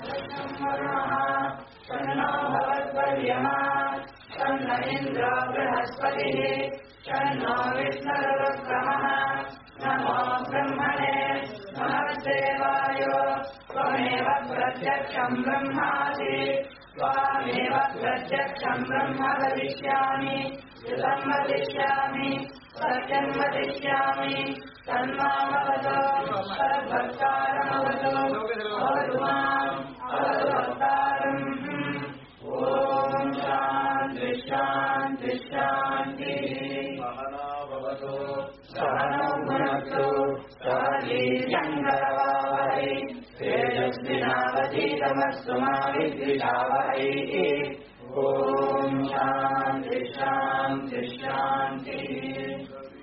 तन्नो भवद्वर्यमा तन्न इन्द्रो बृहस्पतिः तन्नो विष्णुरुक्रमः नमो ब्रह्मणे महद्देवाय त्वमेव प्रत्यक्षं ब्रह्मासि त्वामेव प्रत्यक्षं ब्रह्म वदिष्यामि ऋतं वदिष्यामि सत्यं वदिष्यामि तन्मामवतो तद्भक्तारमवतो अवतु माम् अवतु ॐ शान्ति शान्ति शान्तिः सहनाववतु सहनौ भुनक्तु सह वीर्यङ्करवावहै तेजस्विनावधीतमस्तु मा विद्विषावहै ॐ शान्ति शान्ति शान्तिः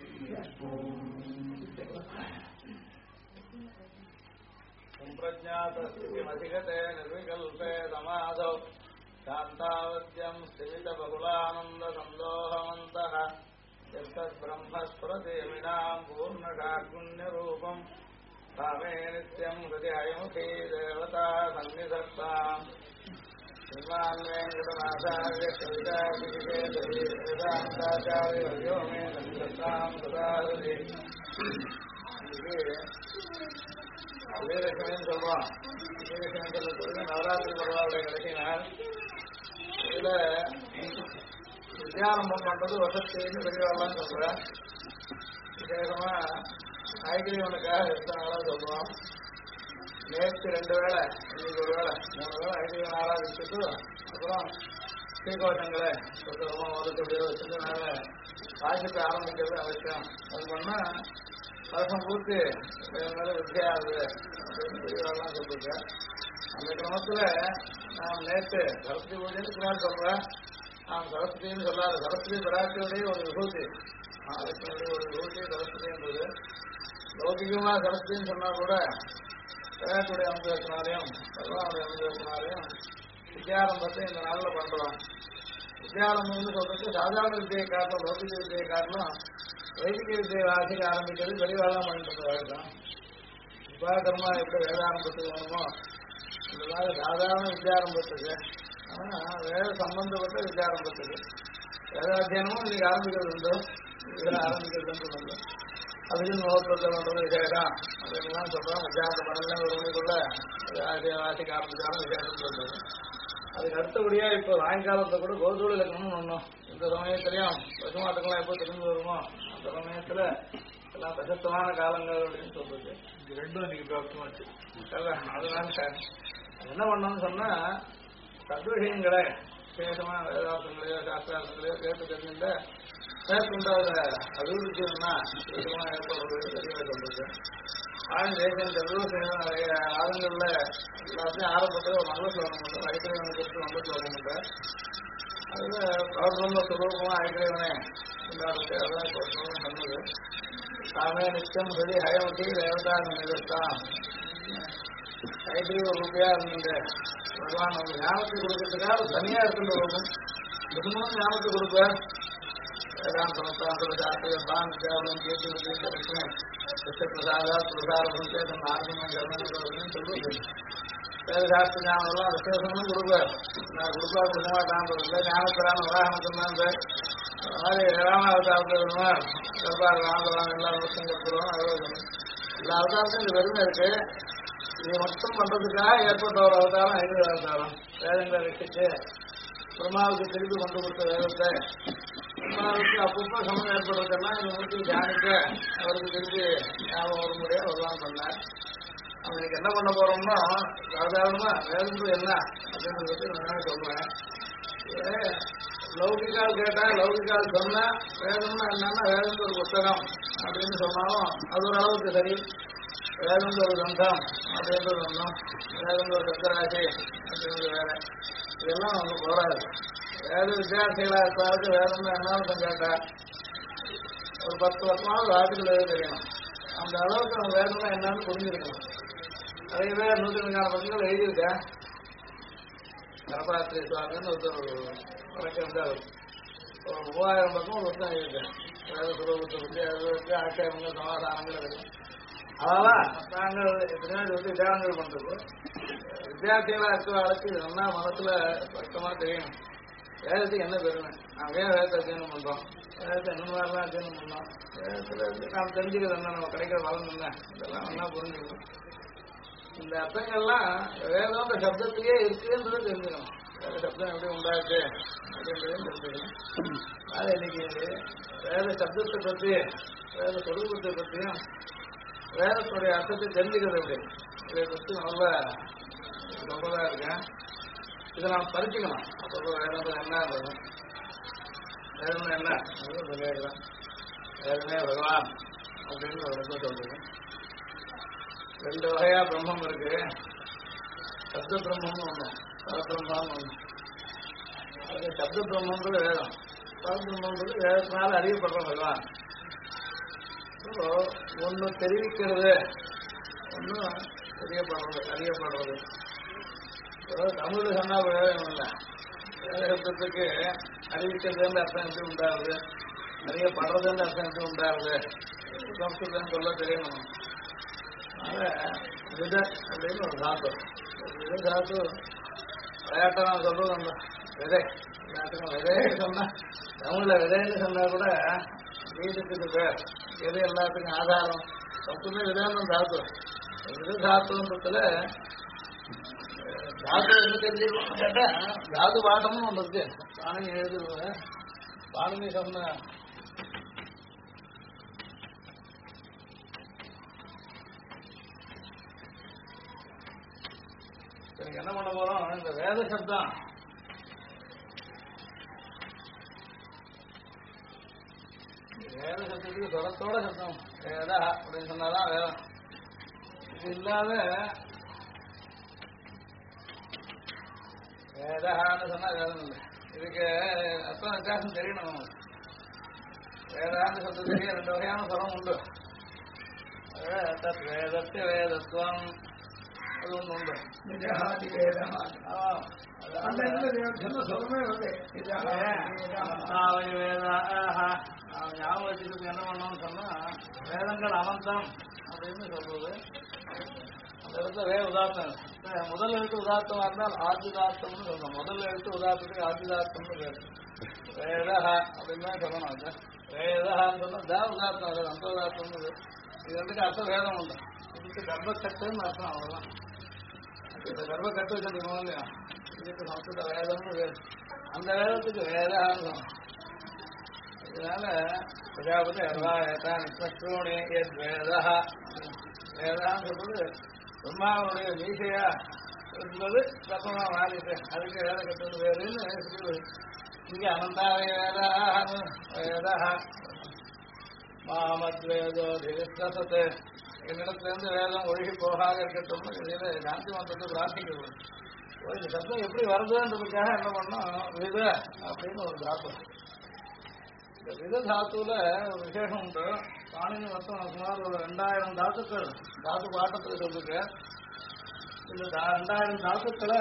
संप्रज्ञातस्थितिमधिगते निर्विकल्पे समाधौ शान्तावद्यं स्थिमितबहुलानन्दसन्दोहमन्तः यत्तद्ब्रह्मस्फुरतिमिनां पूर्णकारुण्यरूपं रामे नित्यं हृदि हयमुखी देवता सन्निधत्ताम् श्रीमान् वेङ्कटनाथार्य कवितादिकेसरी वेदान्ताचार्यवर्यो मे सन्निधत्तां सदा हृदि வீரலட்சுமின்னு சொல்றோம். வீரலட்சுமி சொல்றது நவராத்திரி பரவாயில்லை கடைசி நாள். இதுல வித்யாரம்பம் பண்றது வசத்தின்னு பெரியவாள்லாம் சொல்றேன். விசேஷமா ஐகிரியவனுக்காக எத்தனை நாளா சொல்றோம். நேற்று 2 வேளை, இன்னைக்கு 1 வேளை, 3 வேளை ஐகிரியவன் ஆராதிச்சுட்டு அப்புறம் ஸ்ரீகோஷங்களை ஒதுக்கப்படியோ வச்சுட்டு நாங்கள் வாசிக்க ஆரம்பிக்கிறது அவசியம். அது பண்ணா வருஷம் பூர்த்தி மேல வித்தியாகுது அப்படின்னு பெரியவாள்லாம் சொல்லிருக்கேன். அந்த கிரமத்துல நாம் நேற்று சரஸ்வதி பூஜைன்னு சொல்றேன். நாம் சரஸ்வதினு சொல்லாத சரஸ்வதி பிராட்டியுடைய ஒரு விபூதி, மகாலட்சுமியுடைய ஒரு விபூதி சரஸ்வதின்றது. லௌகிகமா சரஸ்வதினு சொன்னா கூட பிராட்டியுடைய அனுபவத்தினாலையும் பகவானுடைய அனுபவத்தினாலையும் வித்யாரம்பத்தை இந்த நாளில் பண்றோம். வித்யாரம்பம்னு சொல்றது சாதாரண வித்தியை காட்டிலும் லௌகிக வித்தியை காட்டிலும் வைதிக வித்தியை வாசிக்க ஆரம்பிக்கிறது பெரியவாள்லாம் பண்ணிட்டு வழக்கம். உபாகர்மா எப்படி வேதாரம்பத்துக்கு வேணுமோ இந்த மாதிரி சாதாரண வித்யாரம்பத்துக்கு, ஆனா வேத சம்பந்தப்பட்ட வித்யாரம்பத்துக்கு வேதாத்தியனமும் இன்னைக்கு ஆரம்பிக்கிறது உண்டு, இதில் ஆரம்பிக்கிறது உண்டு. அதுக்கு முகூர்த்தத்தை பண்றது விசேஷம் அப்படின்லாம் சொல்றோம். வித்தியாசம் பண்ணல 1 மணிக்குள்ள வாசிக்க ஆரம்பிச்சாலும் விசேஷம் சொல்றது. அதுக்கு அடுத்தபடியா இப்ப சாயங்காலத்தை கூட கோதூள இலக்கணம்னு ஒண்ணும். இந்த சமயத்திலையும் பசுமாட்டுக்கெல்லாம் எப்போ திரும்பி வருமோ அந்த சமயத்துல எல்லாம் பிரசத்தமான காலங்கள் அப்படின்னு சொல்றது. இது 2 இன்னைக்கு பிராப்தமாச்சு. அதனால என்ன பண்ணணும்னு சொன்னா தத்விஷயங்களை விசேஷமா வேதார்த்தங்களையோ சாஸ்திரார்த்தங்களையோ கேட்டு தெரிஞ்சுட்ட மேற்கொண்டாத அபிவிருத்தினா விசேஷமா ஏற்படுறது தெரியவே சொல்றது. தேசம் ஜல்வசேகம் நிறைய ஆளுங்கள்ல எல்லாத்தையும் ஆரம்பத்தில் ஒரு மங்களஸ்லோகம் உண்டு. ஐக்கிரவனை குறித்து மங்களஸ்லோகம் உண்டு. அதுல ரொம்ப சுலபமா ஐக்கிரவனே இல்லாத அதான் சொன்னது. தாமே நிச்சயம் சரி ஹயமுட்டி தேவதா நிறுத்தான் ஐக்கிரவ ரூபியா இருந்த பகவான் அவங்க ஞானத்தை கொடுக்கறதுக்காக தனியா இருக்கின்ற ரூபம் திரும்பவும் ஞானத்தை கொடுப்பார். வேதாந்த சமஸ்தானத்தில் சாஸ்திரம் வித்யாபலம் கேட்டு பிரசாதா பிரசாரம் சேதம் ஆரம்பம் கர்மன்னு சொல்லுவது. வேதசாஸ்திர ஞானம்லாம் விசேஷமும் கொடுப்பார். நான் கொடுப்பா கொடுக்க மாட்டான்றதில்லை. ஞானத்திரான உதாரணம் தான் சார். அது மாதிரி ராமாவதாரத்தில் வேணுமா கர்ப்பார் ராமபுரம் எல்லா வருஷம் கற்றுருவோம். எல்லா அவதாரத்தையும் இந்த பெருமை இருக்கு. இது மட்டும் பண்றதுக்காக ஏற்பட்ட ஒரு அவதாரம் ஐந்து அவதாரம். வேதங்களை ரசிச்சு பிரம்மாவுக்கு திருப்பி கொண்டு கொடுத்த வேதத்தை பிரம்மாவுக்கு அப்பப்போ சமம் ஏற்படுறதெல்லாம் இந்த மூர்த்தி தியானிக்க அவருக்கு திருப்பி ஞாபகம் வர முடியாது பகவான் பண்ணார். அவனுக்கு என்ன பண்ண போறோம்னா சாதாரணமா வேதம் என்ன அப்படின்றத பற்றி நான் சொல்றேன். லௌகிகால் கேட்டா லௌகிகால் சொன்னா வேதம்னா என்னன்னா வேதம் ஒரு புத்தகம் அப்படின்னு சொன்னாலும் அது ஒரு அளவுக்கு சரி. வேதம் ஒரு கிரந்தம் அப்படின்றது ஒன்றும், வேதம் ஒரு சக்கராசி அப்படின்றது வேற. இதெல்லாம் ஒன்று போராது. வேத வித்தியார்த்திகளா இருப்பாருக்கு வேதம் என்னாலும் கேட்டா ஒரு 10 வருஷமாவது ஆர்டிக்கல் எழுத தெரியணும். அந்த அளவுக்கு நம்ம வேதம்னா என்னன்னு புரிஞ்சிருக்கணும். நிறைய பேர் 100 பக்கங்கள் எழுதியிருக்கேன். கரபாத்திரி சுவாமின்னு ஒருத்தர் வழக்கம் இருந்தார். ஒரு 3000 பக்கம் ஒரு வருஷம் எழுதியிருக்கேன். வேத சுலபத்தை பற்றி அது வச்சு ஆட்சேபங்கள் சமாதானங்கள் இருக்கு. அதெல்லாம் நாங்கள் எத்தனையோ வித்தியாசங்கள் பண்றது. வித்தியார்த்திகளா இருக்கிற ஆளுக்கு இது நல்லா மனசுல ஸ்பஷ்டமா தெரியும். வேதத்துக்கு என்ன பெருமை, நாம் ஏன் வேதத்தை அத்தியனம் பண்றோம், வேதத்தை என்ன மாதிரிலாம் அத்தியனம் பண்ணோம், வேதத்துல இருந்து நாம் தெரிஞ்சுக்கிறது என்ன, நம்ம கிடைக்கிற பலன் என்ன, இதெல்லாம் நல்லா புரிஞ்சுக்கணும். இந்த அர்த்தங்கள்லாம் வேதம் சப்தத்திலேயே இருக்குன்றது தெரிஞ்சுக்கணும். வேத சப்தம் எப்படி உண்டாச்சு அப்படின்றதையும் தெரிஞ்சுக்கணும். அது இன்னைக்கு வேத சப்தத்தை பற்றி, வேத சொரூபத்தை பற்றியும் வேதத்துடைய அர்த்தத்தை தெரிஞ்சுக்கிறது எப்படி, இதை பற்றி நல்ல ரொம்பதா இருக்கேன். இதை நாம் பறிச்சுக்கணும். அப்போ வேதம் என்ன, வேதம் என்ன சொல்லிடுறேன். வேதமே பகவான் அப்படின்னு ஒரு இடத்துல சொல்றேன். ரெண்டு வகையா பிரம்மம் இருக்கு. சப்த பிரம்மம்னு ஒண்ணு, பரபிரம்மம்னு ஒண்ணு. அது சப்த பிரம்மன்றது வேதம், பரபிரம்மன்றது வேதத்தினால அறியப்படுற பகவான். ஒண்ணு தெரிவிக்கிறது, ஒண்ணு அறியப்படுறது. தமிழ்ல சொன்னா வேதம் இல்லை. வேத சப்தத்துக்கு அறிவிக்கிறதுன்னு அர்த்தம் எப்படி உண்டாகுது, அறியப்படுறதுன்னு அர்த்தம் எப்படி உண்டாகுது, சம்ஸ்கிருதம் சொல்ல தெரியணும். அதனால வித அப்படின்னு ஒரு தாத்து, வித தாத்து விளையாட்டை நான் சொல்றது அந்த விதை. விதைன்னு சொன்னா தமிழ்ல விதைன்னு சொன்னா கூட வீட்டுக்கு பேர், எது எல்லாத்துக்கும் ஆதாரம் சத்துமே விதைன்னு தாத்து. வித தாத்துன்றதுல தாத்து என்ன தெரிஞ்சுக்கணும் கேட்டா, தாது பாடம்னு ஒன்று இருக்கு. பாணனி எழுதுருவேன். பாணனி சொன்ன என்ன பண்ண போறோம், இந்த வேத சப்தம் வேத சப்தத்துக்கு சொரத்தோட சப்தம் வேதா அப்படின்னு சொன்னாதான் வேதம். இது இல்லாத வேதான்னு சொன்னா வேதம் இல்லை. இதுக்கு அர்த்தம் வித்தியாசம் தெரியணும். வேதான்னு சப்தத்துக்கு ரெண்டு வகையான சொரம் உண்டு. வேதத்து வேதத்துவம் அது ஒண்ணு உண்டு. ஞாபகம் வச்சுக்கிறதுக்கு என்ன பண்ணணும்னு சொன்னா, வேதங்கள் அனந்தம் அப்படின்னு சொல்றது. அந்த இடத்துல உதாரணம் முதல் எழுத்து உதாரணமா இருந்தால் ஆதிதார்த்தம்னு சொல்லணும். முதல் எழுத்து உதாரணத்துக்கு ஆதிதார்த்தம்னு பேரு. வேதஹ அப்படின்னு தான் சொல்லணும். அது வேதஹான்னு சொன்னா உதாரணம், அது அந்த உதாரணம்னு. இது ரெண்டுக்கு அர்த்தம் வேதம் உண்டு. இதுக்கு கர்ப்பக்கட்டுன்னு அர்த்தம், அவ்வளவுதான். இந்த கர்ப்பக்கட்டு வச்சிருக்கணும் இல்லையா, இதுக்கு சம்ஸ்கிருத வேதம்னு பேரு. அந்த வேதத்துக்கு வேதஹான்னு சொல்லணும். இதனால பிரஜாபதி அர்வாயத்தானி எத் வேதஹ, வேதான்னு சொல்றது பிரம்மாவுடைய மீசையா என்பது தப்பமா மாறிட்டு அதுக்கு வேலை கட்டுறது வேறுன்னு இங்க அனந்தாவை வேதா மாமத்வேதோ திவிஸ்வசத்து, என்னிடத்திலிருந்து வேதம் ஒழுகி போகாத இருக்கட்டும். இதில் சாந்தி மந்திரத்தை பிரார்த்திக்கிறது. இந்த சப்தம் எப்படி வருதுன்றதுக்காக என்ன பண்ணோம், வித அப்படின்னு ஒரு தாத்து. இந்த வித தாத்துல ஒரு விசேஷம் உண்டு. பாணினி மொத்தம் சுமார் ஒரு 2000 தாத்துக்கள் தாத்து பாட்டத்தில் சொல்லிருக்கு. இந்த 2000 தாத்துக்களை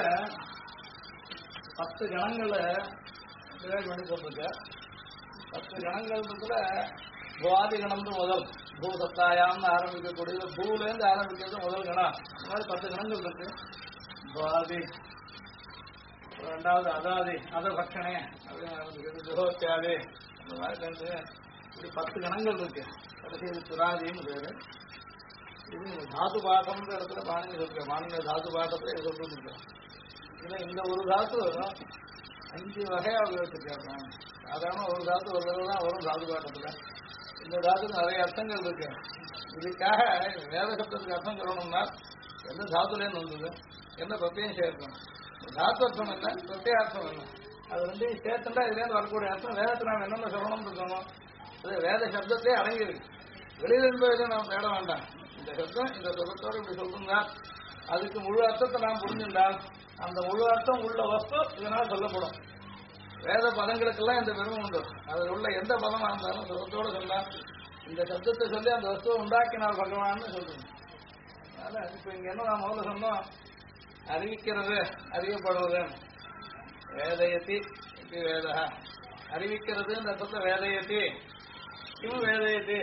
10 கணங்களை டிவைட் பண்ணி சொல்லிருக்கு. 10 கணங்கள்ன்றதுல புவாதி கணம்னு முதல் பூசத்தாயான்னு ஆரம்பிக்கக்கூடியது, பூலேருந்து ஆரம்பிக்கிறது முதல் கணம். இந்த மாதிரி 10 கணங்கள் இருக்கு. புவாதி, ரெண்டாவது அதாதி, அதபக்ஷனே அப்படின்னு ஆரம்பிக்கிறது, ஜுகோத்தியாதி, அந்த மாதிரி ரெண்டு இப்படி 10 கணங்கள் இருக்கு. கடைசி துராதின்னு பேரு. இது தாது பாட்டம்ன்ற இடத்துல பாணினி சொல்லிருக்க. பாணினி தாது பாட்டத்துல இது சொல்லிருக்கு. இதுல இந்த ஒரு தாத்து 5 வகையா வச்சிருக்காங்க. சாதாரண ஒரு தாத்து ஒரு தடவை தான் வரும் தாது பாட்டத்துல. இந்த தாத்துக்கு நிறைய அர்த்தங்கள் இருக்கு. இதுக்காக வேத சப்தத்துக்கு அர்த்தம் சொல்லணும்னா எந்த தாத்துலேன்னு வந்தது, என்ன பிரத்யம் சேர்க்கணும், தாத்து அர்த்தம் என்ன, பிரத்யார்த்தம் என்ன, அது ரெண்டையும் சேர்த்துட்டா இதுலேருந்து வரக்கூடிய அர்த்தம் வேதத்தை நாம் என்னென்ன சொல்லணும்னு இருக்கணும். அது வேத சப்தத்தையே அடங்கியிருக்கு. வெளியில இருந்ததை நாம் தேட வேண்டாம். இந்த சப்தம் இந்த சப்தத்தோடு இப்படி சொல்லுங்க, அதுக்கு முழு அர்த்தத்தை நாம் புரிஞ்சிருந்தால் அந்த முழு அர்த்தம் உள்ள வஸ்து இதனால் சொல்லப்படும். வேத பதங்களுக்கெல்லாம் இந்த பெருமை உண்டு. அதில் உள்ள எந்த பதமா இருந்தாலும் சப்தத்தோடு சொன்னால் இந்த சப்தத்தை சொல்லி அந்த வஸ்துவை உண்டாக்கினால் பகவான்னு சொல்றோம். அதனால இப்ப இங்க என்ன நான் முதல்ல சொன்னோம், அறிவிக்கிறது அறியப்படுவது வேதயத்தி வேதா, அறிவிக்கிறது இந்த அர்த்தத்தை வேதயத்தி இவன் வேதயத்தி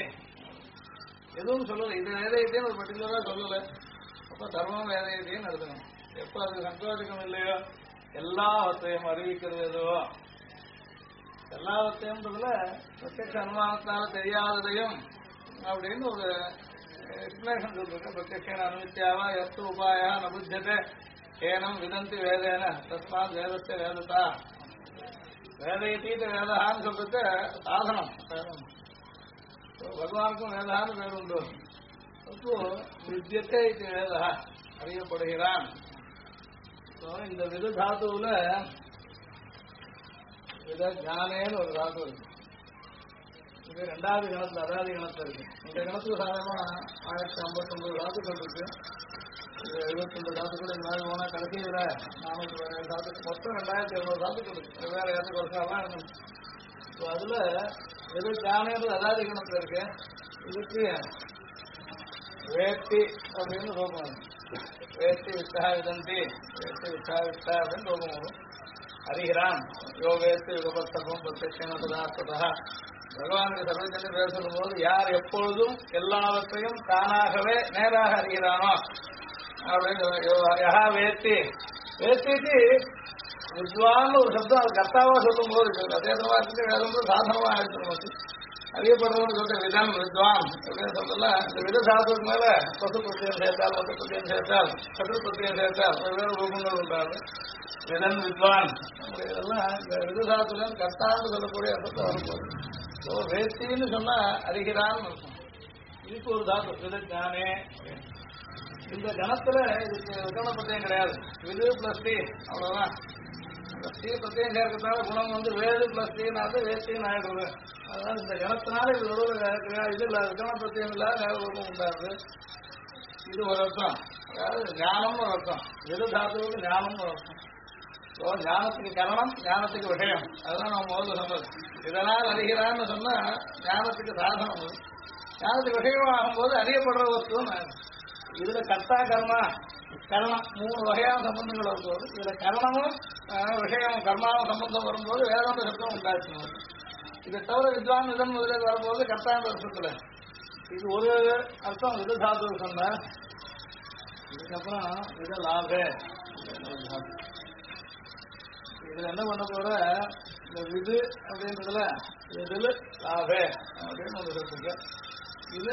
எதுவும் சொல்லலை. இது வேதயத்தின்னு ஒரு பர்டிகுலரா சொல்லலை. அப்ப தர்மம் வேதயத்தின்னு எடுத்துக்கணும். எப்ப அது சங்கோச்சகம் இல்லையோ எல்லாவற்றையும் அறிவிக்கிறது எதுவோ எல்லாவற்றையும்ன்றதுல பிரத்யட்ச அனுமானத்தால தெரியாததையும் அப்படின்னு ஒரு எக்ஸ்பிளேஷன் சொல்லிருக்கு. பிரத்யட்சேன அனுமித்தியாவா எஸ்து உபாயா நபுத்தியதே ஏனம் விதந்தி வேதேன தஸ்மாத் வேதத்தை வேதத்தா வேதையத்தீத வேதான்னு சொல்றது சாதனம். பகவானுக்கும் வேதான்னு பேர் உண்டு. அப்போ வித்தியத்தை இது வேதா அறியப்படுகிறான். இந்த வித தாத்துவுல வித ஞானேன்னு ஒரு தாத்து இருக்கு. இது 2வது கணத்துல அதாவது கணத்துல இருக்கு. இந்த கணத்துல சாதாரணமா 1059 தாத்துக்கள் இருக்கு. 72 தாத்துக்கள் இந்த மாதிரி போனா கடைசியில் 400 தாத்துக்கள் மொத்தம் 2700 தாத்துக்கள் இருக்கு. வேற இடத்துக்கு வருஷம்லாம் இருக்கு. அதுல வித ஞானேன்றது அதாவது கணத்துல இருக்கு. இதுக்கு வேட்டி அப்படின்னு ரூபம் வரும். வேட்டி வித்தா விதந்தி வேட்டி வித்தா வித்தா அப்படின்னு ரூபம் வரும். அறிகிறான் யோகேத்து யுகபத்தகம் பிரத்யட்சேன பதார்த்ததா பகவானுக்கு சர்வஜன பேர் சொல்லும் போது யார் எப்பொழுதும் எல்லாவற்றையும் தானாகவே நேராக அறிகிறானோ அப்படின்னு யஹா வேத்தி வேத்திக்கு வித்வான் ஒரு சப்தம் அது கர்த்தாவா சொல்லும் போது அதேதமா இருக்கு. வேதம் சாதனமா ஆயிடுச்சு. அறியப்படுறவனு சொல்ற விதம் வித்வான் அப்படின்னு சொல்லலாம். இந்த வித சாதத்துக்கு மேல பசு பிரத்தியம் சேர்த்தால் மொத்த பிரத்தியம் சேர்த்தால் சத்ரு பிரத்தியம் சேர்த்தால் வெவ்வேறு ரூபங்கள் உண்டாது. விதன் வித்வான் இதெல்லாம் இந்த வித சாதத்துல கர்த்தான்னு சொல்லக்கூடிய அர்த்தத்தை வரும்போது வேத்தின்னு சொன்னா அறிகிறான்னு இருக்கும். இதுக்கு ஒரு தாத்து வித ஞானே. இந்த கணத்துல இதுக்கு விகரண பிரத்தியம் கிடையாது. விது பிளஸ் டி அவ்வளவுதான். ஸ்ரீ பிரத்தியம் சேர்க்கறதுனால குணம் வந்து வேது பிளஸ் டீனாவது வேத்தின்னு ஆயிடுறது. அதனால இந்த கணத்தினால இது ஒரு இது இல்ல விகரண பிரத்தியம் இல்லாத வேற ரூபம் உண்டாது. இது ஒரு அர்த்தம். அதாவது ஞானம்னு ஒரு அர்த்தம். விது தாத்துவுக்கு ஞானம்னு ஒரு அர்த்தம். ஞானத்துக்கு கரணம் ஞானத்துக்கு விஷயம். அதுதான் நம்ம முதல்ல சொன்னது. இதனால் அறிகிறான்னு சொன்னா ஞானத்துக்கு சாதனம். ஞானத்துக்கு விஷயம் ஆகும்போது அறியப்படுற வஸ்துன்னு இதுல கர்த்தா கர்மா கரணம் 3 வகையான சம்பந்தங்கள் வரும்போது இதுல கரணமும் விஷயம் கர்மாவும் சம்பந்தம் வரும்போது வேதாந்த சப்தம் உண்டாச்சு. இதை தவிர வித்வான் விதம் முதலில் வரும்போது கர்த்தாந்த அர்த்தத்துல இது ஒரு அர்த்தம் வித சாது சொன்ன. இதுக்கப்புறம் வித லாபே இதுல என்ன பண்ண போற இந்த விது அப்படின்றதுல விதில் லாபே அப்படின்னு ஒன்று சொல்லுங்க. இது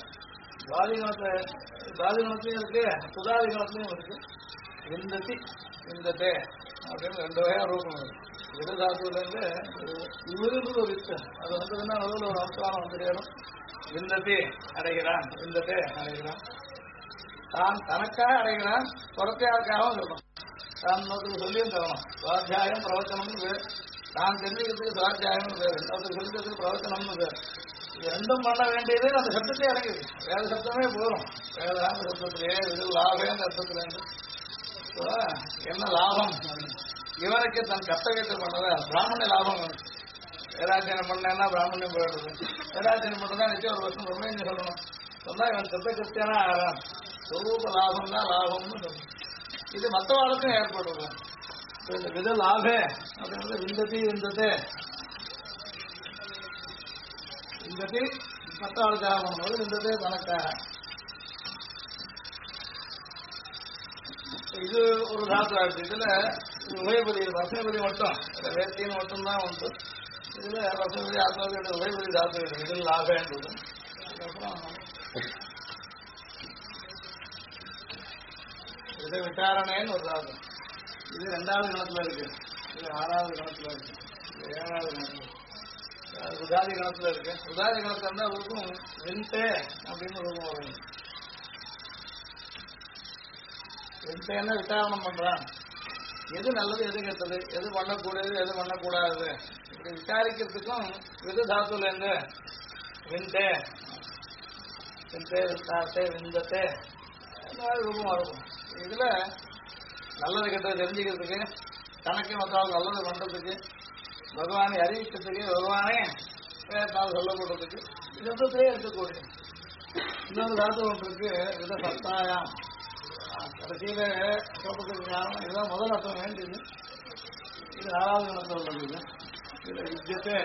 பாதிகணத்திலையும் இருக்கு சுதாதிகணத்திலையும் இருக்கு. விந்தத்தி விந்தத்தே அப்படின்னு 2 வகையா ரூபம் இருக்கு. விததாத்துல இருந்து இவருக்கு ஒரு வித்து அது வந்ததுன்னா நடுவில் ஒரு அம்சமான வந்துடும். விந்தத்தி அடைகிறான் விந்தத்தே அடைகிறான். தான் தனக்காக அடைகிறான் புறத்தையாருக்காகவும் சொல்லணும். தான் இன்னொருத்தருக்கு சொல்லியும் தரணும். சுவாத்தியாயம் பிரவச்சனம்னு பேர். தான் தெரிஞ்சுக்கிறதுக்கு சுவாத்தியாயம்னு பேர். இன்னொருத்தருக்கு சொல்லிக்கிறதுக்கு பிரவச்சனம்னு பேர். இது 2ம் பண்ண வேண்டியது அந்த சப்தத்தை இறங்குது. வேத சப்தமே போதும். வேதாந்த சப்தத்திலேயே இது லாபேன்ற அர்த்தத்துல என்ன லாபம் இவனுக்கு தன் கர்த்தவியத்தை பண்ணத பிராமணிய லாபம். வேதாத்தியனம் பண்ணேன்னா பிராமணியம் போயிடுது. வேதாத்தியனம் பண்ணதான் நிச்சயம் ஒரு வருஷம் ரொம்ப சொல்லணும். சொன்னா இவன் சத்த கிறிஸ்தியனா ஆறான். சொரூப லாபம் தான் லாபம்னு சொல்லணும். இது மற்றவாளுக்கும் ஏற்படுறது. இந்த வித லாபே அப்படின்றது விந்ததி விந்ததே விந்ததி மற்றவாளுக்காக பண்ணும்போது விந்ததே தனக்காக. இது ஒரு தாத்து ஆயிடுச்சு. இதுல உபயபதி வசனபதி மட்டும் வேத்தின்னு மட்டும்தான் உண்டு. இதுல வசனபதி ஆத்மபதி உபயபதி தாத்து இதில் லாபேன்றது. அதுக்கப்புறம் இது விசாரணைன்னு ஒரு தாத்து. இது 2வது கணத்துல இருக்கு. இது 6வது கணத்துல இருக்கு. இது 7வது கணத்துல உதாதி கணத்துல இருக்கு. உதாதி கணத்துல இருந்தா அவருக்கும் விந்தே அப்படின்னு ரூபம் வரும். விந்தேன்னு விசாரணம் பண்றான். எது நல்லது எது கெட்டது எது பண்ணக்கூடியது எது பண்ணக்கூடாது இப்படி விசாரிக்கிறதுக்கும் வித தாத்துல இருந்து விந்தே விந்தே விசாரத்தை விந்தத்தை ரூபம் வரும். இதுல நல்லது கெட்டது தெரிஞ்சுக்கிறதுக்கு தனக்கு மற்றவங்க நல்லது பண்றதுக்கு பகவானை அறிவிக்கிறதுக்கு பகவானே வேதத்தால் சொல்லப்படுறதுக்கு சப்தத்திலே இருக்கக்கூடிய இன்னொரு தாத்து ஒன்று இருக்கு. வித சத்தாயாம் கடைசியில சொல்றதுக்கு காரணம் இதுதான் முதல் அர்த்தம் வேண்டியது. இது 6வது கணத்தில் உள்ளது. இதுல வித்தியத்தை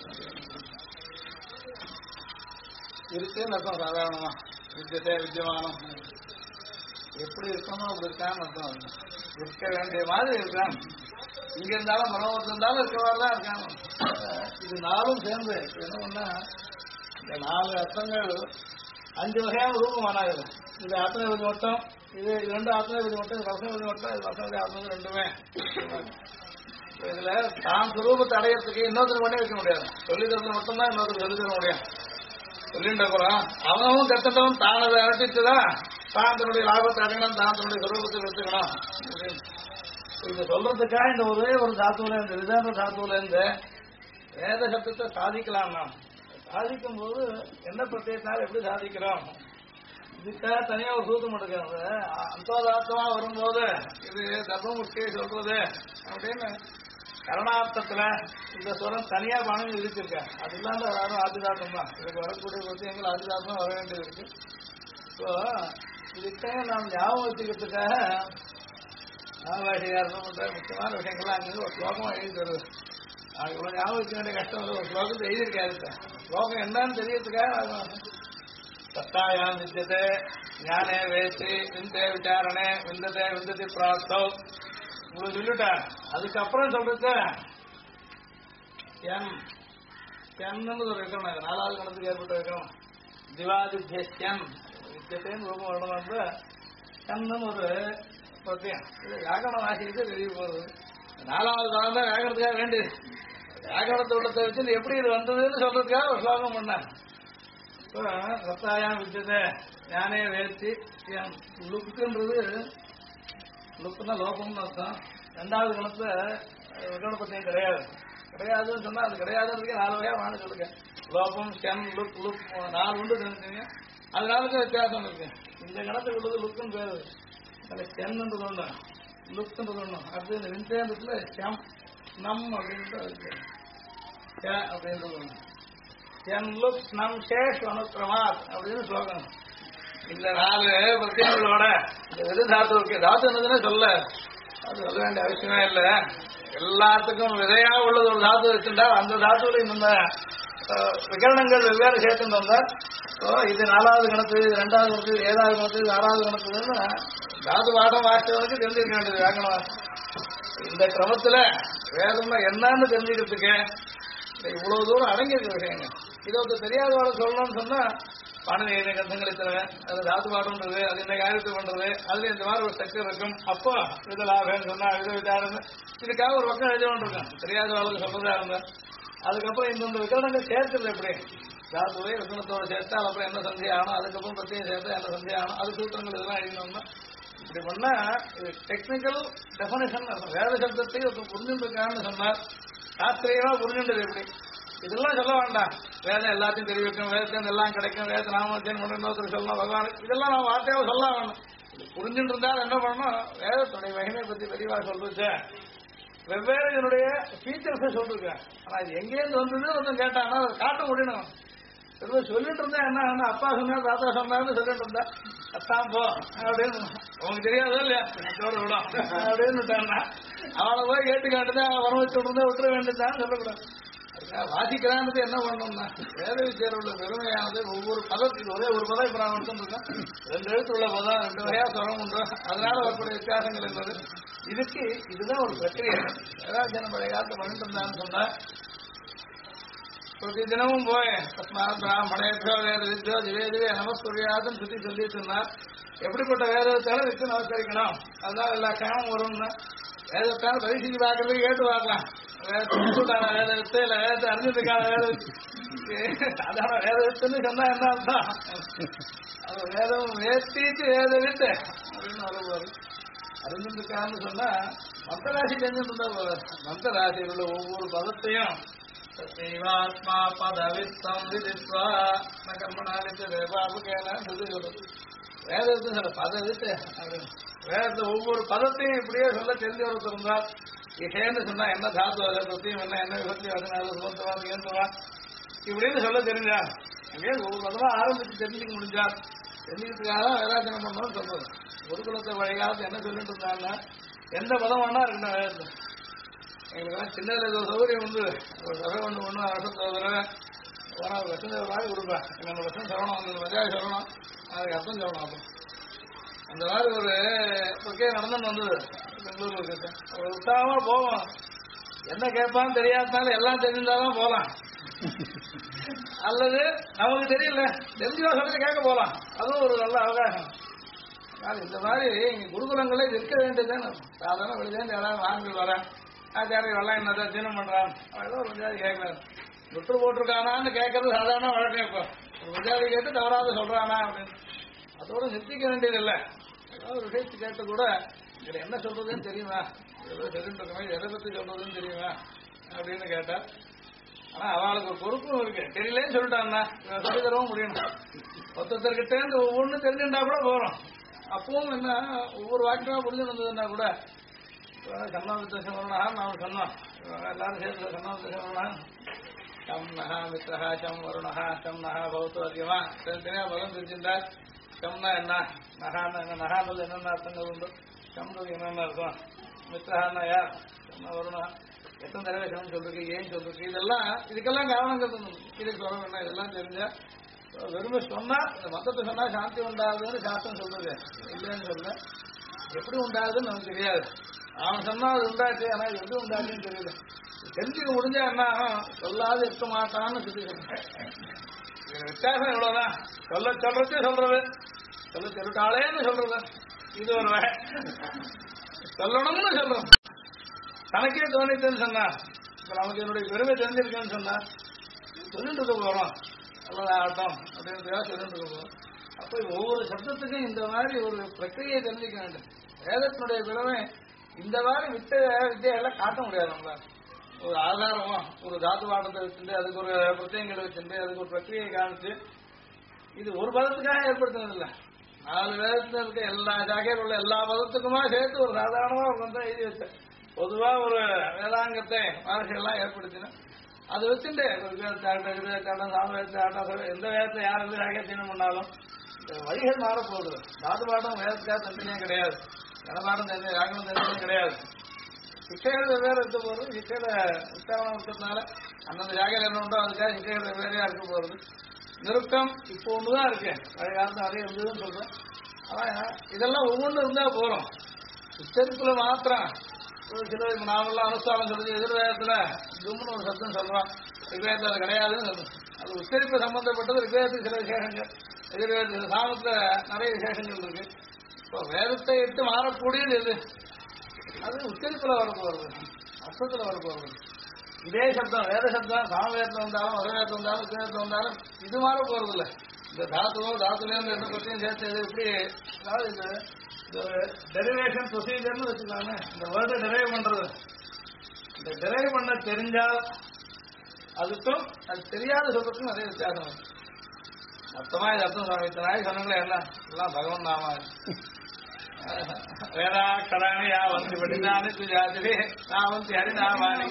இருக்குன்னு அர்த்தம். சாதாரணமா வித்தியத்தை வித்தியமானம் எப்படி இருக்கணும் அப்படி இருக்கான்னு அர்த்தம். இருக்க வேண்டிய மாதிரி இருக்கான். இங்க இருந்தாலும் மனோகத்தில் இருந்தாலும் இருக்கவாறுதான் இருக்காங்க. இது நாலும் சேர்ந்து என்ன பண்ணா இந்த 4 அர்த்தங்கள் 5 வகையான ரூபம் ஆனாது. இது ஆத்மபதி மொத்தம், இது 2 ஆத்மபதி மொத்தம், ரசபதி மொத்தம், இது ரசபதி ஆத்மபதி ரெண்டுமே. இதுல தான் சுரூபத்தை அடையறதுக்கு இன்னொருத்தர் பண்ணி வைக்க முடியாது. சொல்லி தரது மட்டும்தான் இன்னொருத்தர் சொல்லி தர முடியும். சொல்லிட்டு அப்புறம் அவனும் கத்துட்டவன் தான் அதை அழைச்சிட்டுதான் தான் தன்னுடைய லாபத்தை அடையணும், தான் தன்னுடைய சுரூபத்தை எடுத்துக்கணும். இது சொல்றதுக்காக இந்த ஒரே ஒரு தாத்துவில இந்த விதான தாத்துவில இருந்து வேத சப்தத்தை சாதிக்கலாம். நாம் சாதிக்கும் போது என்ன பிரத்யேகத்தினால எப்படி சாதிக்கிறோம், இதுக்காக தனியா ஒரு சூத்தம் எடுக்கிறது. அந்தோதாத்தமா வரும்போது இது தர்மமுஷ்டியை சொல்றது அப்படின்னு கரணார்த்தத்துல இந்த சுரம் தனியா பணம் விதிச்சிருக்கேன். அது இல்லாம யாரும் ஆதிதாத்தம் தான். இதுக்கு வரக்கூடிய பிரத்யங்கள் ஆதிதாத்தம் வர வேண்டியது இருக்கு. இப்போ இதுக்காக நாம் ஞாபகம் வச்சுக்கிறதுக்காக ஆபாஷிகாரம் பண்ற முக்கியமான விஷயங்கள்லாம் அங்கே ஒரு ஸ்லோகமா எழுதி தருது. அது இவ்வளவு ஞாபகம் வச்சுக்க வேண்டிய கஷ்டம் இல்லை. ஒரு ஸ்லோகத்தை எழுதியிருக்காரு. ஸ்லோகம் என்னன்னு தெரியறதுக்காக சத்தாயாம் வித்தியதே ஞானே வேசி விந்தே விசாரணே விந்ததே விந்ததி பிராப்தோ உங்களுக்கு சொல்லிட்டேன். அதுக்கப்புறம் சொல்றது என்னு ஒரு இருக்கணும். 4வது கணத்துக்கு ஏற்பட்டு இருக்கணும். திவாதித்யன் வித்தியத்தேன்னு ரூபம் வரணும். வந்து என்னு ஒரு பிரத்தியம். இது வியாக்கரணம் ஆசிரியத்தை வெளியே போகுது. 4வது காலம் தான் வியாக்கணத்துக்காக வேண்டியது. வியாக்கரணத்தோடத்தை வச்சு எப்படி இது வந்ததுன்னு சொல்றதுக்காக ஒரு ஸ்லோகம் பண்ணேன். சத்தாயாம் வித்தியதே ஞானே வேத்தி லுக்குன்றது லுக்குன்னா லோகம்னு அர்த்தம். 2வது கணத்துல விகரணப்பத்தியம் கிடையாதுன்னு சொன்னா அது கிடையாதுன்றதுக்கு 4 வகையா வாங்க சொல்லுங்க. லோகம் ஸ்கென் லுக் லுக் 4 உண்டு தெரிஞ்சுங்க. அதனாலதான் வித்தியாசம் இருக்கு. இந்த கணத்துக்கு உள்ளது லுக்குன்னு பேரு. அதில் ஸ்கென்ன்றது ஒண்ணு, லுக்ன்றது ஒண்ணு. அடுத்து இந்த விந்தேன்றதுல ஸ்கம் நம் அப்படின்றது இருக்கு. அப்படின்றது ஒண்ணு. என் லுக் நம் சேஷ் அனுக்கிரமாத் அப்படின்னு ஸ்லோகம். இந்த 4 பிரத்யங்களோட இந்த வெது தாத்து இருக்கு. தாத்து என்னதுன்னு சொல்ல அது சொல்ல வேண்டிய அவசியமே இல்லை. எல்லாத்துக்கும் விதையா உள்ளது ஒரு தாத்து வச்சுட்டா அந்த தாத்துல இந்த விகரணங்கள் வெவ்வேறு சேர்த்துட்டு வந்தால் இது 4வது கணக்கு, இது 2வது கணக்கு, 7வது கணக்கு, 6வது கணக்குன்னு தாது பாடம் வாசித்தவனுக்கு தெரிஞ்சிருக்க வேண்டியது வியாக்கணம். இந்த கிரமத்துல வேதம்னா என்னன்னு தெரிஞ்சுக்கிறதுக்கு இவ்வளவு தூரம் அடங்கியிருக்க விஷயங்க. இதை ஒரு தெரியாதவரை சொல்லணும்னு சொன்னா பாடலை கந்தங்களித்தன அது தாத்து பாடுன்றது, அது இந்த காரியத்தை பண்றது, அதுல இந்த மாதிரி ஒரு ஸ்ட்ரக்சர் இருக்கும். அப்போ இதெல்லாம் சொன்னா இது விசாரணை இதுக்காக ஒரு பக்கம் எழுதி கொண்டிருக்கேன். தெரியாத அளவுக்கு சொல்றதா இருந்தா அதுக்கப்புறம் இந்த விகரணங்கள் சேர்த்துல எப்படி தாத்துவை விகரணத்தோட சேர்த்தா அப்புறம் என்ன சந்தேகம் ஆகணும், அதுக்கப்புறம் பிரத்யேகம் சேர்த்தா என்ன சந்தேகம் ஆகணும், அது சூத்திரங்கள் இதெல்லாம் எழுதினோம்னா இப்படி பண்ணா இது டெக்னிக்கல் டெபனிஷன். வேத சப்தத்தை புரிஞ்சுருக்கான்னு சொன்னார். சாஸ்திரியமா புரிஞ்சுன்றது எப்படி இதெல்லாம் சொல்ல வேண்டாம். வேதம் எல்லாத்தையும் தெரிவிக்கும், வேதத்தை எல்லாம் கிடைக்கும், வேத நாமத்தின் இன்னொருத்தர் சொல்லணும், பகவான் இதெல்லாம் நான் வார்த்தையாக சொல்ல வேணும். புரிஞ்சுட்டு இருந்தால் என்ன பண்ணணும், வேதத்துடைய மகிமை பத்தி பெரியவா சொல்றது வெவ்வேறு இதனுடைய ஃபீச்சர்ஸை சொல்லிருக்கேன். ஆனா இது எங்கேருந்து வந்தது ஒன்றும் கேட்டாங்கன்னா அதை காட்ட முடியணும். சொல்லிட்டு இருந்தா என்ன அப்பா சொன்னார் தாத்தா சொன்னார்னு சொல்லிட்டு இருந்தா அத்தான் போ அப்படின்னு உங்களுக்கு தெரியாதோ இல்லையா விடும் அப்படின்னு அவனை போய் கேட்டுக்காட்டுதான் அவன் வர வச்சு விட்டுருந்தா விட்டுற வேண்டியதான்னு சொல்லக்கூடாது. வாசிக்கிறான்றது என்ன பண்ணணும்னா வேத வித்தியார் உள்ள பெருமையானது ஒவ்வொரு பதத்துக்கு ஒரே ஒரு பதம் இப்ப நான் இருக்கேன் 2 எழுத்து உள்ள பதம் 2 வகையா சொல்ல உண்டோம். அதனால வரக்கூடிய வித்தியாசங்கள் என்பது இதுக்கு இதுதான் ஒரு பிரக்கிரியை. ஏதாவது ஜனம் பழைய காலத்தில் பண்ணிட்டு இருந்தான்னு சொன்னா பிரதி தினமும் போய் பிராமணேபியோ வேத வித்யோ திவேதிவே நமஸ்குரியாதுன்னு சுத்தி சொல்லிட்டு இருந்தார். எப்படிப்பட்ட வேதத்தாலும் வித்து நமஸ்கரிக்கணும், அதனால எல்லா க்ஷேமம் வரும்னா வேதத்தாலும் பரிசீலி பார்க்கறதுக்கு கேட்டு பார்க்கலாம். வேத வித்து இல்ல வேதத்தை அறிஞ்சதுக்கான வேத சாதாரண வேத வித்துன்னு சொன்னா என்ன அர்த்தம், அது வேதம் வேத்திட்டு வேத வித்து அப்படின்னு வருவாரு. அறிஞ்சதுக்கான்னு சொன்னா மந்தராசி தெரிஞ்சுட்டு இருந்தா போல. மந்தராசியில் உள்ள ஒவ்வொரு பதத்தையும் சைவாத்மா பதவித்தம் விதித்வா கர்மனாலித்து பாபுகேனான்னு சொல்றது. வேதத்தை சொல்ல பதவித்து அப்படின்னு வேதத்தை ஒவ்வொரு பதத்தையும் இப்படியே சொல்ல தெரிஞ்ச ஒருத்தர் இருந்தால் இஷேன்னு சொன்னா என்ன தாத்து அதை பத்தியும் என்ன விபத்தி 14 சுமத்துவா ஏந்துவா இப்படின்னு சொல்ல தெரிஞ்சா அங்கே ஒவ்வொரு பதமா ஆரம்பிச்சு தெரிஞ்சுக்க முடிஞ்சா தெரிஞ்சுக்கிறதுக்காக வேதாச்சனம் பண்ணணும்னு சொல்றது. குருகுலத்தை வழிகாலத்து என்ன சொல்லிட்டு இருந்தாங்கன்னா எந்த பதம் வேணா இருக்கணும் வேதத்தை. எங்களுக்கு சின்னதுல ஒரு சௌகரியம் உண்டு. ஒரு சபை ஒன்று வருஷத்தை ஒரு தடவை ஒரு வருஷம் ஒரு மாதிரி கொடுப்பேன். 2 வருஷம் சொல்லணும், அந்த மதியாக சொல்லணும், அதுக்கு அர்த்தம் சொல்லணும். அப்புறம் அந்த மாதிரி ஒரு பொக்கே நடந்துன்னு வந்தது. பெங்களூர்ல இருக்கு. ஒரு உற்சாகமா போவோம். என்ன கேட்பான்னு தெரியாதனால எல்லாம் தெரிஞ்சாதான் போலாம். அல்லது நமக்கு தெரியல தெரிஞ்சா சொல்லிட்டு கேட்க போலாம். அதுவும் ஒரு நல்ல அவகாசம். இந்த மாதிரி இங்க குருகுலங்களே இருக்க வேண்டியதுன்னு சாதாரண வெளியிலேருந்து யாராவது வாங்கி வரேன் ஆச்சாரிய வெள்ளம் என்னதான் தினம் பண்றான் ஏதோ ஒரு விஜாதி கேட்கறாரு. விட்டு போட்டிருக்கானான்னு கேட்கறது சாதாரண வழக்கம். இப்போ ஒரு விஜாதி கேட்டு தவறாத சொல்றானா அப்படின்னு அதோட நிறுத்திக்க வேண்டியது இல்லை. ஏதாவது ஒரு விஷயத்து கேட்டு கூட இதுல என்ன சொல்றதுன்னு தெரியுமா, ஏதோ தெரிஞ்சுட்டு இருக்கமே எதை பத்தி சொல்றதுன்னு தெரியுமா அப்படின்னு கேட்டா, ஆனா அவளுக்கு ஒரு பொறுப்பும் இருக்கு. தெரியலேன்னு சொல்லிட்டான்னா சொல்லி தரவும் முடியும். ஒருத்தர்கிட்ட இருந்து ஒவ்வொன்றும் தெரிஞ்சுட்டா கூட போறோம். அப்பவும் என்ன ஒவ்வொரு வாக்கியமா புரிஞ்சு வந்ததுன்னா கூட சன்னாவித்தம் வரணும்னா நாம் சொன்னோம். எல்லாரும் சேர்த்துல சன்னாவித்தம் வரணும். சம் நகா மித்ரஹா சம் வருணஹா சம் நகா பௌத்தோ அதிகமா தனித்தனியா பதம் தெரிஞ்சிருந்தார். சம்னா என்ன, நகான்னு என்ன, நகான்றது என்னென்ன அர்த்தங்கள் உண்டு, சம்ன்றது என்னென்ன அர்த்தம், மித்ரஹான்னா யார், சம்னா வருணா எத்தனை தடவை சம் சொல்லிருக்கு, ஏன் சொல்லிருக்கு, இதெல்லாம் இதுக்கெல்லாம் காரணங்கள் இதுக்கு சொல்ல வேண்டாம். இதெல்லாம் தெரிஞ்சா வெறுமை சொன்னா இந்த மொத்தத்தை சொன்னா சாந்தி உண்டாகுதுன்னு சாஸ்திரம் சொல்றது இல்லைன்னு சொல்ல. எப்படி உண்டாகுதுன்னு நமக்கு தெரியாது. அவன் சொன்னா அது உண்டாச்சு, ஆனா இது எப்படி உண்டாச்சுன்னு தெரியல. தெரிஞ்சுக்க முடிஞ்சா என்ன சொல்லாது இருக்க மாட்டான்னு சொல்லி வித்தியாசம் இவ்வளவுதான். சொல்றதே சொல்றது, சொல்லிட்டாளேன்னு சொல்றது இது ஒரு வகை. சொல்லணும்னு சொல்றோம். தனக்கே தோணித்துன்னு சொன்னா, இப்ப நமக்கு என்னுடைய பெருமை தெரிஞ்சிருக்கேன்னு சொன்னா சொல்லிட்டு இருக்க போறோம். ஆட்டம் அப்படின்றதுக்காக சொல்லிட்டு இருக்க போறோம். அப்ப ஒவ்வொரு சப்தத்துக்கும் இந்த மாதிரி ஒரு பிரக்கிரியை தெரிஞ்சுக்க வேண்டும். வேதத்தினுடைய பெருமை இந்த மாதிரி வித்தையெல்லாம் காட்ட முடியாது. நம்மள ஒரு ஆதாரமா ஒரு தாத்து பாடத்தை வச்சுட்டு அதுக்கு ஒரு பிரத்யங்களை வச்சுட்டு அதுக்கு ஒரு பிரக்கிரியை காமிச்சு இது ஒரு பதத்துக்காக ஏற்படுத்தினது இல்லை. 4 வேதத்துல இருக்க எல்லா ஜாகையில் உள்ள எல்லா பதத்துக்குமா சேர்த்து ஒரு சாதாரணமா ஒரு மந்திரம் எழுதி வச்ச பொதுவா ஒரு வேதாங்கத்தை மகர்ஷியெல்லாம் ஏற்படுத்தின. அதை வச்சுட்டு எந்த வேதத்தை யார் எந்த ஜாகையை தீனம் பண்ணாலும் வழிகள் மாறப்போகுது. தாத்து பாடம் வேதத்துக்காக தனித்தனியா கிடையாது, கனபாடம் தனி யாகனம் தனித்தனியும் கிடையாது. சிக்கைகள் வெவ்வேறு இருக்க போறது. சிக்கையில உச்சாரணம் இருக்கிறதுனால அந்தந்த ஜாகையில் என்ன உண்டோ அதுக்காக சிக்கைகள் வெவ்வேறையா இருக்க போறது. நிருத்தம் இப்போ ஒண்ணுதான் இருக்கு, பழைய காலத்துல நிறைய இருந்ததுன்னு சொல்றேன். ஆனா இதெல்லாம் ஒவ்வொன்றும் இருந்தா போறோம். உச்சரிப்புல மாத்திரம் சில நாமெல்லாம் அனுஷ்டானம் சொல்றது எதிர்வேதத்துல தும்னு ஒரு சத்தம் சொல்றோம், ரிக்வேதத்துல அது கிடையாதுன்னு சொல்றோம். அது உச்சரிப்பு சம்பந்தப்பட்டது. ரிக்வேதத்துக்கு சில விசேஷங்கள், எதிர்வேதத்துல சாமத்துல நிறைய விசேஷங்கள் இருக்கு. இப்போ வேதத்தை இட்டு மாறக்கூடியது எது, அது உச்சரிப்புல வரப்போறது, அர்த்தத்துல வரப்போறது. இதே சப்தம் வேத சப்தம் சாமவேதத்துல வந்தாலும் வரவேதத்துல வந்தாலும் உச்சவேதத்துல வந்தாலும் இது மாற போறது இல்லை. இந்த தாத்துவோ தாத்துலேருந்து எந்த பற்றியும் சேர்த்து எப்படி, அதாவது இது டெரிவேஷன் ப்ரொசீஜர்னு வச்சுக்கலாமே. இந்த வேர்டை டெரைவ் பண்றது, இந்த டெரைவ் பண்ண தெரிஞ்சால் அதுக்கும் அது தெரியாத சொல்றதுக்கும் நிறைய வித்தியாசம் இருக்கு. மொத்தமா இது அர்த்தம் இத்தனாய் சொன்னங்களே எல்லாம் பகவன் நாம வேதாக்கராணி யாவந்தி படிதானி துஜாதிரி நாவந்தி ஹரிநாமானி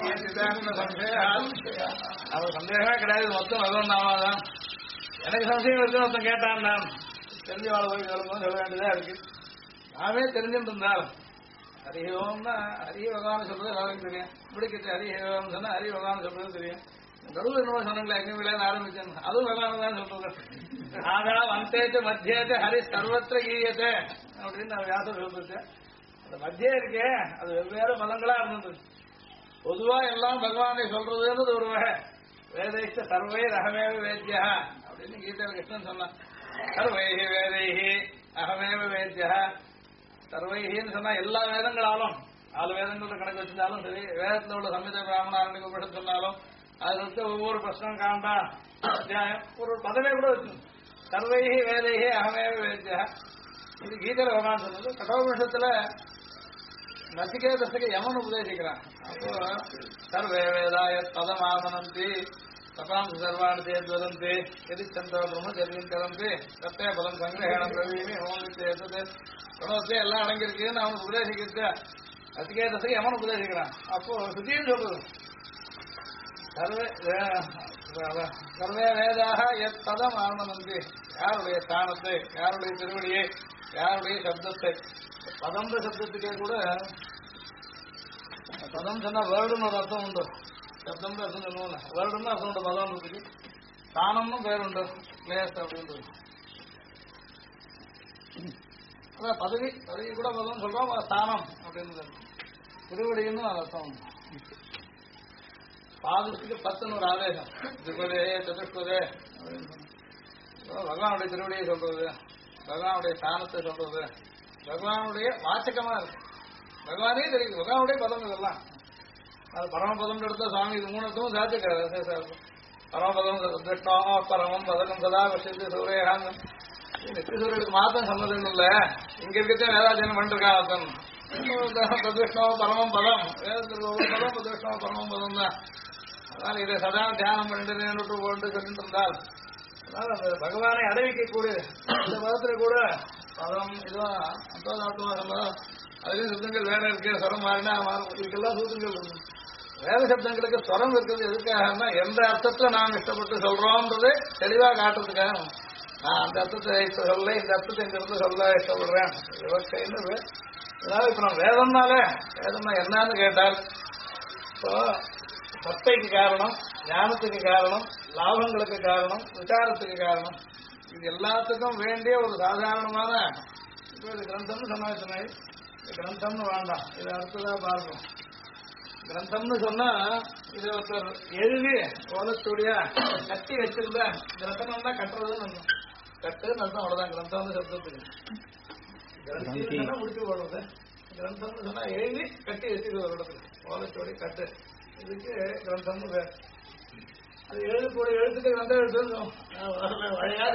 அவர் சந்தேகமே கிடையாது. மொத்தம் பகவன் நாமாதான். எனக்கு சந்தேகம் இருக்குன்னு ஒருத்தன் கேட்டான். நான் தெரிஞ்ச வாழ் போய் சொல்லும்போது சொல்ல வேண்டியதா இருக்கு. நாமே தெரிஞ்சுட்டு இருந்தால் ஹரிஹோம்னா ஹரி பகவான் சொல்றது எல்லாருக்கும் தெரியும். இப்படிக்கிட்டு ஹரிஹோம் சொன்னா ஹரி பகவான் சொல்றது தெரியும். நடுவில் என்னமோ சொன்னாங்களே எங்க ஆரம்பிச்சேன், அதுவும் பகவான் தான் சொல்றது. ஆகா வந்தேச்சு மத்தியத்தை ஹரி சர்வத்திர கீயத்தை அப்படின்னு நான் வியாசம் சொல்லிருக்கேன். அந்த மத்தியம் இருக்கே அது வெவ்வேறு பதங்களா இருந்தது. பொதுவா எல்லாம் பகவானை சொல்றதுன்றது ஒரு வகை. வேதைஷ்ட சர்வை அகமேவ வேத்யா அப்படின்னு கீதையில கிருஷ்ணன் சொன்னான். சர்வைஹி வேதைஹி அகமேவ வேத்யா. சர்வைஹின்னு சொன்னா எல்லா வேதங்களாலும் 4 வேதங்கள கணக்கு வச்சிருந்தாலும் சரி, வேதத்துல உள்ள சம்ஹித பிராமணாரண்ய உபனிஷத் சொன்னாலும் அதுல இருக்க ஒவ்வொரு பிரச்சனம் காண்டா அத்தியாயம் ஒரு பதவே கூட வச்சு சர்வைஹி வேதைஹி அகமேவ வேத்யா. இது கீதையில பகவான் சொன்னது. கடோபனிஷத்துல நசிகேதத்துக்கு யமன் உபதேசிக்கிறான். அப்போ சர்வே வேதாய பதமாமனந்தி தபாம் சர்வாணி தேத்வதந்தி எதி சந்திர பிரம்மச்சரியம் கலந்து சத்தே பதம் சங்கிரகணம் பிரவீமி ஹோமித்து ஏற்றது குணத்தை எல்லாம் அடங்கியிருக்குன்னு அவனுக்கு உபதேசிக்கிறது. நசிகேதத்துக்கு யமன் உபதேசிக்கிறான். அப்போ சுத்தியும் சொல்றது சர்வே வேதாக எத் பதம் ஆமனந்தி, யாருடைய ஸ்தானத்தை, யாருடைய திருவடியை, யாருடைய சப்தத்தை. பதம்ன்ற சப்தத்துக்கே கூட பதம் சொன்னா வேர்டுன்னு ஒரு அர்த்தம் உண்டு, சப்தம்னு அர்த்தம் சொல்லுவோம்ல. வேர்டுன்னு அர்த்தம் உண்டு பதம் இருக்கு. ஸ்தானம்னு பேர் உண்டு, பிளேஸ் அப்படின்றது. அதான் பதவி கூட பதம் சொல்றோம், ஸ்தானம் அப்படின்னு திருவடின்னு அர்த்தம். பாதத்துக்கு 10 ஒரு ஆதேசம். திருப்பதே சதுஷ்பதே பகவானுடைய திருவடியை சொல்றது, பகவானுடைய ஸ்தானத்தை சொல்றது, பகவானுடைய வாச்சகமா இருக்கு. பகவானே தெரியும், பகவானுடைய பதம் இதெல்லாம். அது பரமபதம் எடுத்த சுவாமி இது மூணுத்தும் சாத்திருக்காரு. பரமபதம் திருஷ்ணா பரமம் பதகம் சதா வசதி சூரியகாந்தம். நித்தியசூரியனுக்கு மாத்தம் சம்மதம் இல்ல, இங்க இருக்கச்சே வேதாத்தியனம் பண்ணிருக்கான். பிரதிஷ்ணோ பரமம் பதம், வேதத்தில் ஒரு பதம் பிரதிஷ்ணோ பரமம் பதம் தான். அதனால இதை சதா தியானம் பண்ணிட்டு போட்டு சொல்லிட்டு இருந்தால் அதனால அந்த பகவானை அடைவிக்கக்கூடிய இந்த பதத்துல கூட பதம் இதுவும் அந்தோதாத்மா சம்மதம் அதுலயும் சப்தங்கள் வேற இருக்கு. ஸ்வரம் மாறினா மாறும். இதுக்கெல்லாம் சூத்திரங்கள் இருக்கு. வேத சப்தங்களுக்கு ஸ்வரம் இருக்கிறது எதுக்காகனா எந்த அர்த்தத்துல நாம் இஷ்டப்பட்டு சொல்றோம்ன்றது தெளிவா காட்டுறதுக்காக. நான் அந்த அர்த்தத்தை சொல்ல, இந்த அர்த்தத்தை இந்த இடத்துல சொல்ல இஷ்டப்படுறேன். இவற்றைன்னு அதாவது இப்ப நம்ம வேதம்னாலே வேதம்னா என்னன்னு கேட்டால் இப்போ சத்தைக்கு காரணம், ஞானத்துக்கு காரணம், லாபங்களுக்கு காரணம், விசாரத்துக்கு காரணம், இது எல்லாத்துக்கும் வேண்டிய ஒரு சாதாரணமான இப்போ இது கிரந்தம்னு சொன்னா கிரந்தம்னு வேண்டாம், இது அடுத்ததா பார்க்கணும். கிரந்தம்னு சொன்னா இது ஒருத்தர் எழுதி ஓலத்துடைய கட்டி வச்சிருந்த கிரந்தம்னா கட்டுறதுன்னு அர்த்தம். கட்டுன்னு அர்த்தம், அவ்வளவுதான் கிரந்தம்னு சப்தத்துக்கு. கிரந்தம்னா முடிச்சு போடுறது, கிரந்தம்னு சொன்னா எழுதி கட்டி வச்சுக்கிறது ஒரு இடத்துல ஓலத்துடைய கட்டு, இதுக்கு கிரந்தம்னு பேர். அது எழுதக்கூடிய எழுத்துக்கு கிரந்தம் எழுதும் வழியாது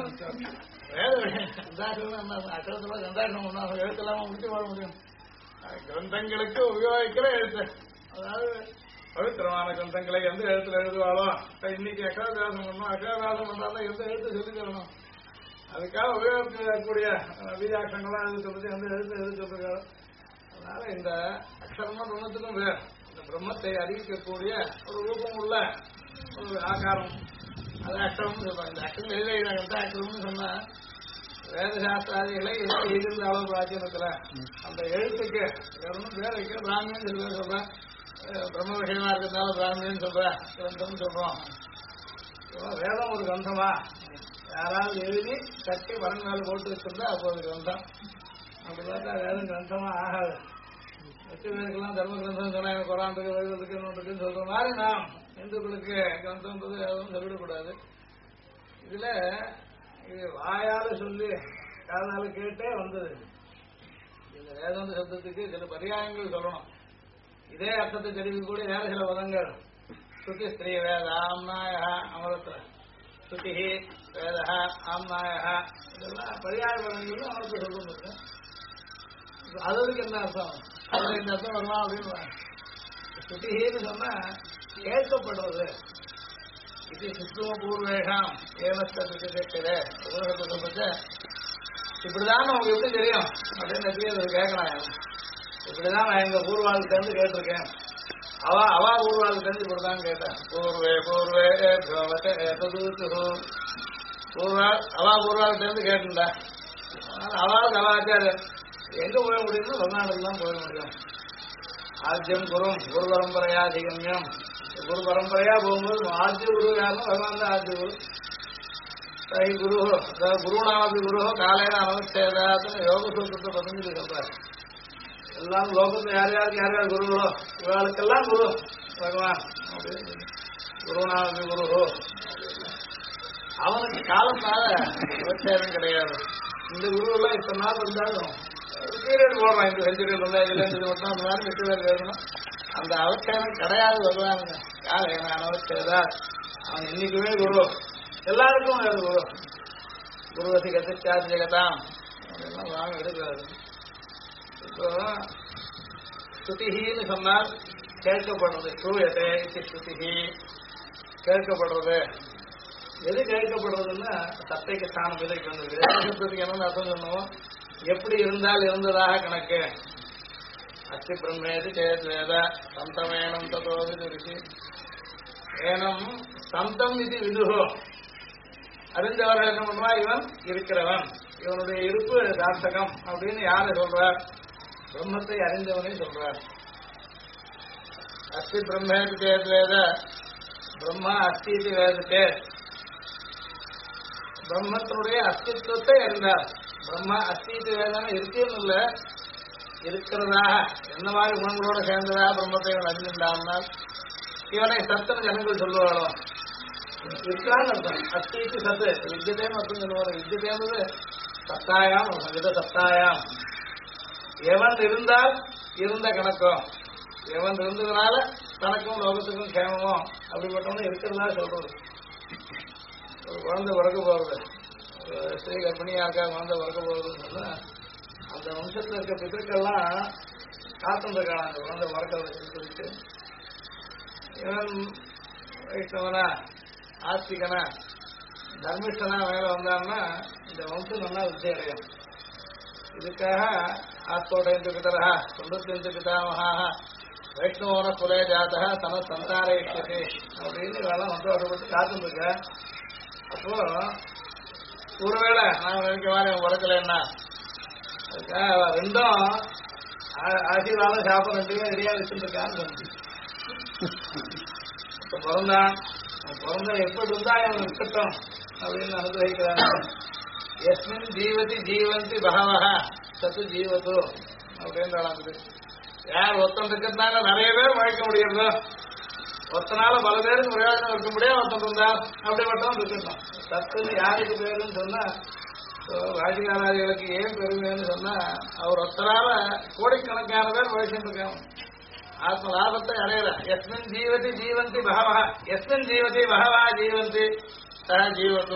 அச்சரத்துல கந்தாட்டம் பண்ணா எழுத்தெல்லாம முடிச்சு போட முடியும். கிரந்தங்களுக்கு உபயோகிக்கிற எழுத்து, அதாவது பவித்திரமான கிரந்தங்களை எந்த எழுத்துல எழுதுவாளோ, இன்னைக்கு அக்ஷராபியாசம் பண்ணணும், அக்ஷராபியாசம் பண்றாலும் எந்த எழுத்து சொல்லி தரணும், அதுக்காக உபயோகிக்கக்கூடிய பீஜாட்சங்கள்லாம் எழுதி சொல்றது எந்த எழுத்து எழுதி சொல்றாரு. அதனால இந்த அக்ஷரமா பிரம்மத்துக்கும் வேறு, இந்த பிரம்மத்தை அறிவிக்கக்கூடிய ஒரு ரூபம் உள்ள ஒரு ஆகாரம், அது அக்ஷரம்னு சொல்றாங்க. இந்த அக்ஷரம் எழுதுகிறாங்க, எந்த அக்ஷரம்னு சொன்னா வேதசாஸ்திராதிகளை எழுதியிருந்த அளவு பிராச்சீனத்துல அந்த எழுத்துக்கு வேற வைக்கிற பிராமியன்னு சில பேர் சொல்றேன். பிரம்ம விஷயமா இருக்கிறதுனால பிராமியன்னு சொல்றேன், கிரந்தம்னு சொல்றோம். வேதம் ஒரு கிரந்தமா யாராவது எழுதி கட்டி வரன் மேல போட்டு வச்சிருந்தா அப்போது கிரந்தம். அப்படி பார்த்தா வேதம் கிரந்தமா ஆகாது. எட்டு பேருக்கெல்லாம் தர்ம கிரந்தம் சொன்னா எனக்கு குரான் இருக்கு, வேதம் இருக்குன்னு சொல்ற மாதிரி நாம் இந்துக்களுக்கு கிரந்தம்ன்றது வேதம் சொல்லிடக்கூடாது. இதுல இது வாயால சொல்லி காதால கேட்டே வந்தது. இந்த வேதாந்த சப்தத்துக்கு சில பரியாயங்கள் சொல்லணும். இதே அர்த்தத்தை தெரிவிக்கக்கூடிய வேற சில பதங்கள் ஸ்ருதி ஸ்திரீ வேத ஆம்நாய அமரத்துல ஸ்ருதி வேத ஆம்நாய இதெல்லாம் பரியாய பதங்கள் அமரத்தை சொல்லுங்க. அதுக்கு என்ன அர்த்தம், அதுல இந்த அர்த்தம் வரலாம் அப்படின்னு. ஸ்ருதின்னு சொன்னா கேட்கப்படுறது. இது சுத்தம பூர்வேஷம் ஏனஸ்தே உலகத்தை இப்படிதான் நமக்கு எப்படி தெரியும் அப்படின்னு கேட்கலாம். இப்படிதான் நான் எங்க பூர்வாளுக்கு இருந்து கேட்டிருக்கேன், அவா பூர்வாளுக்கு இருந்து இப்படிதான் கேட்டேன். பூர்வே பூர்வே அவா பூர்வாளுக்கு இருந்து கேட்டுட்டேன். அவாவுக்கு அவாச்சாரியர் எங்க போய் முடியும்னா வெளிநாடுல தான் போக முடியும். ஆஜ்யம் குரும் குரு பரம்பரையா அதிகம்யம். குரு பரம்பரையா போகும்போது ஆஜ்ய குரு யாரும் பகவான் தான் ஆஜ்ய குரு. குரு குருநாமபி குரு காலையில அவச்சேதாத்துன்னு யோக சூத்திரத்தை பதினஞ்சு சொல்றாரு. எல்லாம் லோகத்துல யார் யாருக்கு யார் யார் குருவோ இவளுக்கெல்லாம் குரு பகவான். குருநாமபி குரு அவனுக்கு காலத்தால அவச்சேதம் கிடையாது. இந்த குரு எல்லாம் இத்தனை நாள் இருந்தாலும் பீரியட் போடுறான். இந்த செஞ்சுரியல் இருந்தா இதுல இருந்து மட்டும் அந்த மாதிரி வெற்றி பேர் வேணும். அந்த அவச்சேதம் கிடையாது பகவானுங்க. காலையில அவச்சேதா அவன் இன்னைக்குமே குரு, எல்லாருக்கும் வேறு குரு. குருவசி கத்திச்சாதி ஜெகதாம் அதெல்லாம் வாங்க எடுக்கிறாரு. இப்போ ஸ்ருதின்னு சொன்னால் கேட்கப்படுறது. சூயத்தை ஸ்ருதி கேட்கப்படுறது. எது கேட்கப்படுறதுன்னா சத்தைக்கு ஸ்தானம் விலைக்கு வந்திருக்கு. என்னன்னு அர்த்தம் சொன்னோம், எப்படி இருந்தால் இருந்ததாக கணக்கு. அஸ்தி பிரம்மேது சேத் வேத சந்தமேனம் ததோது இருக்கு. ஏனம் சந்தம் இது விதுகோ அறிந்தவர்கள் என்ன பண்ணுவா, இவன் இருக்கிறவன், இவனுடைய இருப்பு தார்த்தகம் அப்படின்னு யாரு சொல்றார்? பிரம்மத்தை அறிந்தவனே சொல்றார். அஸ்தி பிரம்மேது சேத் வேத பிரம்மா அஸ்தி வேதத்தே பிரம்மத்தினுடைய அஸ்தித்வத்தை அறிந்தார். பிரம்மா அஸ்தி வேதனை இருக்குன்னு இல்ல, இருக்கிறதா எந்த மாதிரி குணங்களோட சேர்ந்ததா பிரம்மத்தை இவன் அறிஞ்சிருந்தான்னா இவனை சத்துன்னு ஜனங்கள் சொல்லுவாரோ இருக்கான்னு அர்த்தம். அஸ்திக்கு சத்து வித்தியதேன்னு அர்த்தம் சொல்லுவாரு. வித்தியதேன்றது சத்தாயாம் வித சத்தாயாம் எவன் இருந்தால் இருந்த கணக்கும் எவன் இருந்ததுனால தனக்கும் லோகத்துக்கும் கேமமும் அப்படிப்பட்டவனு இருக்கிறதா சொல்றது. ஒரு குழந்தை பிறக்க போறது, ஒரு ஸ்திரீ கர்ப்பிணியா இருக்கா குழந்தை பிறக்க போறதுன்னு சொன்னா அந்த வம்சத்துல இருக்க பிதற்கள்லாம் காத்துருக்கான அந்த குழந்தை பிறக்கிறதுன்னு சொல்லிட்டு இவன் வைஷ்ணவனா ஆஸ்திகனா தர்மிஷ்டனா மேல வந்தான்னா இந்த வம்சம் நல்லா வித்தி அடையும். இதுக்காக ஆஸ்தோடயந்து பிதரா 95 பிதாமகா வைஷ்ணவன குலே ஜாதா தன சந்தாரயிஷ்யதே அப்படின்னு இதெல்லாம் வந்து அவர்பட்டு காத்துருக்க. அப்போ ஒருவேளை நான் நினைக்க மாதிரி அவன் பிறக்கலன்னா அதுக்காக ரெண்டும் ஆசீர்வாதம் சாப்பிட ரெண்டுமே ரெடியா வச்சுருக்கான்னு சொல்லி இப்ப பிறந்தான் பிறந்த எப்படி இருந்தா அவன் இருக்கட்டும் அப்படின்னு அனுகிரகிக்கிறாங்க. எஸ்மின் ஜீவதி ஜீவந்தி பகவஹ சத்து ஜீவத்து அப்படின்னு யார் ஒருத்தன் இருக்கிறதுனால நிறைய பேர் வழக்க முடியறதோ ஒருத்தனால பல பேருக்கு பிரயோஜனம் இருக்க முடியாது ஒருத்தன் இருந்தா அப்படிப்பட்டவன் இருக்கட்டும். சத்துன்னு யாருக்கு பேருன்னு சொன்னா ராஜகாராதிகளுக்கு ஏன் பெருமைன்னு சொன்னா அவர் ஒருத்தனால கோடிக்கணக்கான பேர் வழக்கிட்டு இருக்காங்க. ஆத்ம லாபத்தை அடையிற எஸ்மின் ஜீவதி ஜீவந்தி பகவஹ எஸ்மின் ஜீவதி பகவா ஜீவந்தி சக ஜீவத்து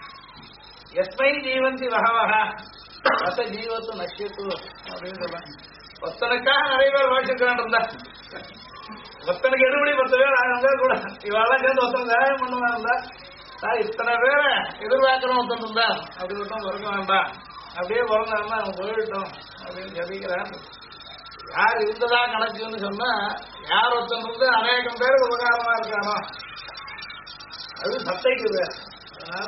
எஸ்மை ஜீவந்தி பகவஹ ரச ஜீவத்து நஷ்யத்து அப்படின்னு சொல்றாங்க. ஒத்தனுக்காக நிறைய பேர் வாழ்த்துக்கிறான் இருந்தா ஒத்தனுக்கு எடுபடி 10 பேர் ஆக கூட இவெல்லாம் சேர்ந்து ஒருத்தன் சகாயம் பண்ணுவா இருந்தா இத்தனை பேரை எதிர்பார்க்கிறோம் ஒருத்தன் இருந்தா அப்படி ஒருத்தன் பிறக்க வேண்டாம் அப்படியே பிறந்தாருன்னா அவன் போயிட்டோம் அப்படின்னு ஜபிக்கிறான். யார் இருந்ததா கணக்குன்னு சொன்னா யார் ஒருத்தன் இருந்து அநேகம் பேருக்கு உபகாரமா இருக்கானோ அது சத்தைக்குது. அதனால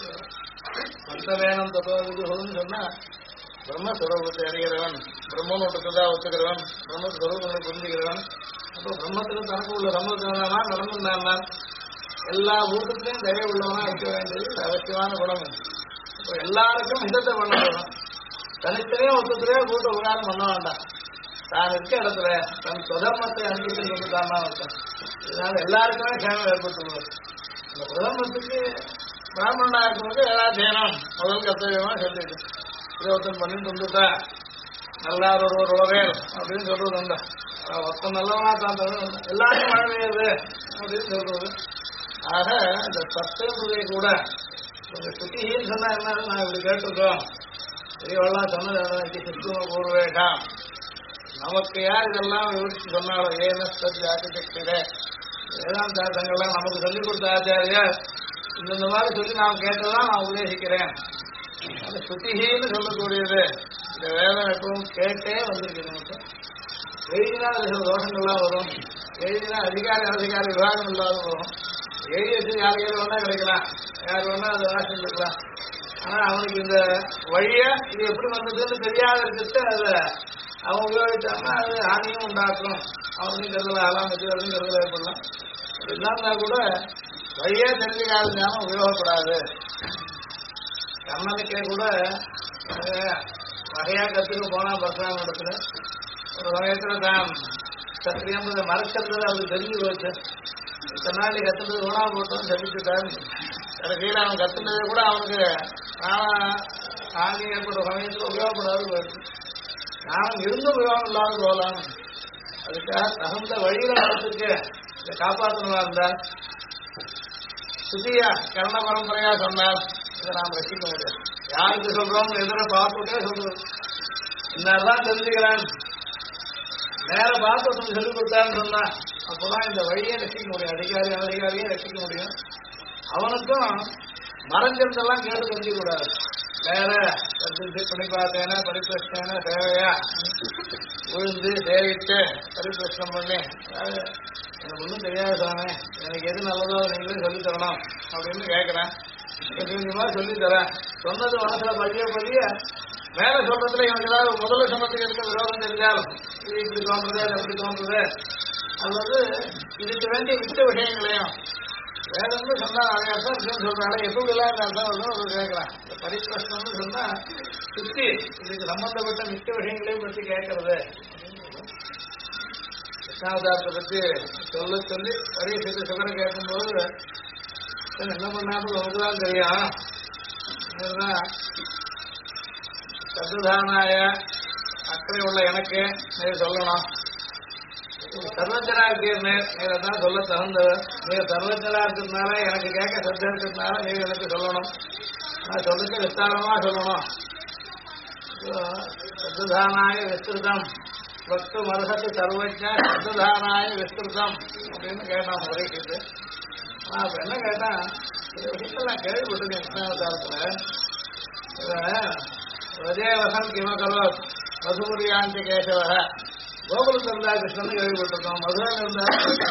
சத்த வேணும் தத்துவன்னு சொன்னா பிரம்மஸ்வரூபத்தை அறிகிறவன் பிரம்மன் ஒட்டுக்குதான் ஒத்துக்கிறவன் பிரம்மஸ்வரூபங்களை புரிஞ்சுக்கிறவன் அப்போ பிரம்மத்துக்கு தனக்கு உள்ள சம்பவத்தினா நடந்துருந்தான்னா எல்லா ஊட்டத்திலையும் தயவு உள்ளவனா இருக்க வேண்டியது அவசியமான குணம். இப்போ எல்லாருக்கும் ஹிதத்தை பண்ண வேணும். தனித்தனையும் ஒத்துத்திலேயே கூட்ட உபகாரம் பண்ண வேண்டாம். தான் இருக்க இடத்துல தன் சுதர்மத்தை அனுப்பிட்டு கொண்டுதானா இருக்கேன். இதனால எல்லாருக்குமே சேமம் ஏற்பட்டுள்ளது. இந்த பிரதமத்துக்கு பிராமணனா இருக்கும்போது ஏதாச்சேனம் முதல் கர்த்தவியமா சொல்லிட்டு இதை ஒருத்தன் பண்ணிட்டு வந்துட்டா நல்லா ஒரு உறவேல் அப்படின்னு சொல்றது உண்டு. ஒருத்தன் நல்லவனா தான் எல்லாருக்கும் மழை பெய்யுது அப்படின்னு சொல்றது. ஆக இந்த சத்துடைய கூட கொஞ்சம் சுத்தின்னு சொன்னா என்ன நான் இப்படி கேட்டிருக்கோம் பெரியவெல்லாம் சொன்னது சித்துவ பூர்வேஷாம் நமக்கு யார் இதெல்லாம் விவரிச்சு சொன்னாலும் ஏனஸ்தே வேதாந்தார்த்தங்கள்லாம் நமக்கு சொல்லிக் கொடுத்த ஆச்சாரியார் இந்த மாதிரி சொல்லி நான் கேட்டதான் நான் உபதேசிக்கிறேன். அந்த சுத்திகின்னு சொல்லக்கூடியது இந்த வேதம் எப்பவும் கேட்டே வந்திருக்கு. நமக்கு எழுதினா சில தோஷங்கள்லாம் வரும். எழுதினா அதிகாரி விவாகம் இல்லாத வரும். எழுதி வச்சு யார் வேணா கிடைக்கலாம் யார் வேணா அதை வாசல் இருக்கலாம். ஆனா அவனுக்கு இந்த வழிய இது எப்படி வந்ததுன்னு தெரியாத இருக்கிறது அதை அவன் உபயோகிச்சாங்கன்னா அது ஆணியும் உண்டாக்கும். அவனுக்கும் கருதல ஆகலாம் மற்றவர்களுக்கும் கருதல ஏற்படலாம். இல்லாம கூட வழியே தெரிஞ்சுக்காதுனாலும் உபயோகப்படாது. கண்ணனுக்கே கூட வகையா கத்துக்க போனா பரசுராம இடத்துல ஒரு வகையத்துல தான் சத்திரியன்றதை மறைச்சது அவருக்கு தெரிஞ்சு போச்சு. இத்தனை நாள் கத்துனது ஓனா போட்டோம் சபிச்சுட்டாரு. கடைசியில் அவன் கத்துனதை கூட அவனுக்கு ஆணி ஏற்பட்ட சமயத்தில் உபயோகப்படாது போயிடுச்சு. ஞானம் இருந்தும் உபயோகம் இல்லாத போகலாம். அதுக்காக தகுந்த வழியில வரத்துக்கு இதை காப்பாற்றணுமா இருந்தால் சுத்தியா கர்ண பரம்பரையா சொன்னால் இதை நாம் ரசிக்க முடியாது. யாருக்கு சொல்றோம் எதிர பார்த்துட்டே சொல்றது இன்னார்தான் தெரிஞ்சுக்கிறான் நேர பார்த்து சொல்லிக் கொடுத்தான்னு சொன்னா அப்போதான் இந்த வழியை ரசிக்க முடியும். அதிகாரியே ரசிக்க முடியும். அவனுக்கும் மறைஞ்சிருந்தெல்லாம் கேட்டு தெரிஞ்சுக்க கூடாது. வேற பண்ணி பார்த்தேன்னா பரிபிரஷ்ன தேவையா விழுந்து சேவிட்டு பரிபிரஷ்னம் பண்ணி எனக்கு ஒன்றும் தெரியாது சாமி எனக்கு எது நல்லதோ நீங்களும் சொல்லித்தரணும் அப்படின்னு கேட்கிறேன். கொஞ்சமா சொல்லித்தரேன். சொன்னது மனசுல பதிய மேல சொல்றதுல எனக்கு ஏதாவது முதல்ல சொன்னதுக்கு இருக்க விரோதம் தெரிஞ்சாலும் இது இப்படி தோன்றது அது எப்படி தோன்றது அல்லது இதுக்கு வேண்டிய விட்ட விஷயங்களையும் வேதம்னு சொன்னா நிறைய அர்த்தம் இருக்குன்னு சொல்றாங்க. எப்படி எல்லாம் இந்த அர்த்தம் வருதுன்னு கேட்கலாம். இந்த பரிபிரஷ்னம்னு சொன்னா சுத்தி இதுக்கு சம்பந்தப்பட்ட மிக்க விஷயங்களையும் பற்றி கேட்கறது கிருஷ்ணாவதாரத்தை பற்றி சொல்ல சொல்லி பரீட்சைக்கு சுகரை கேட்கும்போது என்ன பண்ணாலும் உங்களுக்குதான் தெரியும். அதுதான் சத்துதானாய அக்கறை உள்ள எனக்கு நீர் சொல்லணும். சர்வஜனா இருக்கீர் தான் சொல்ல தகுந்தவர். நீர் சர்வஜனா இருக்கிறதுனால எனக்கு கேட்க சத்த இருக்கிறதுனால நீர் எனக்கு சொல்லணும். நான் சொல்லுக்கு விஸ்தாரமா சொல்லணும். சத்துதானாய விஸ்திருதம் பக்து மருகத்து சர்வஜ சத்துதானாய விஸ்திருதம் அப்படின்னு கேட்டான் பரீட்சித்து. அப்ப என்ன கேட்டான், இந்த விஷயத்த நான் கேள்விப்பட்டிருக்கேன் கிருஷ்ணாவதாரத்துல. விஜயவசன் கிமகரோ மதுபுரியாண்டி கேசவ கோகுலம் இருந்தா கிருஷ்ணன் கேள்விப்பட்டிருக்கோம். மதுரை இருந்தா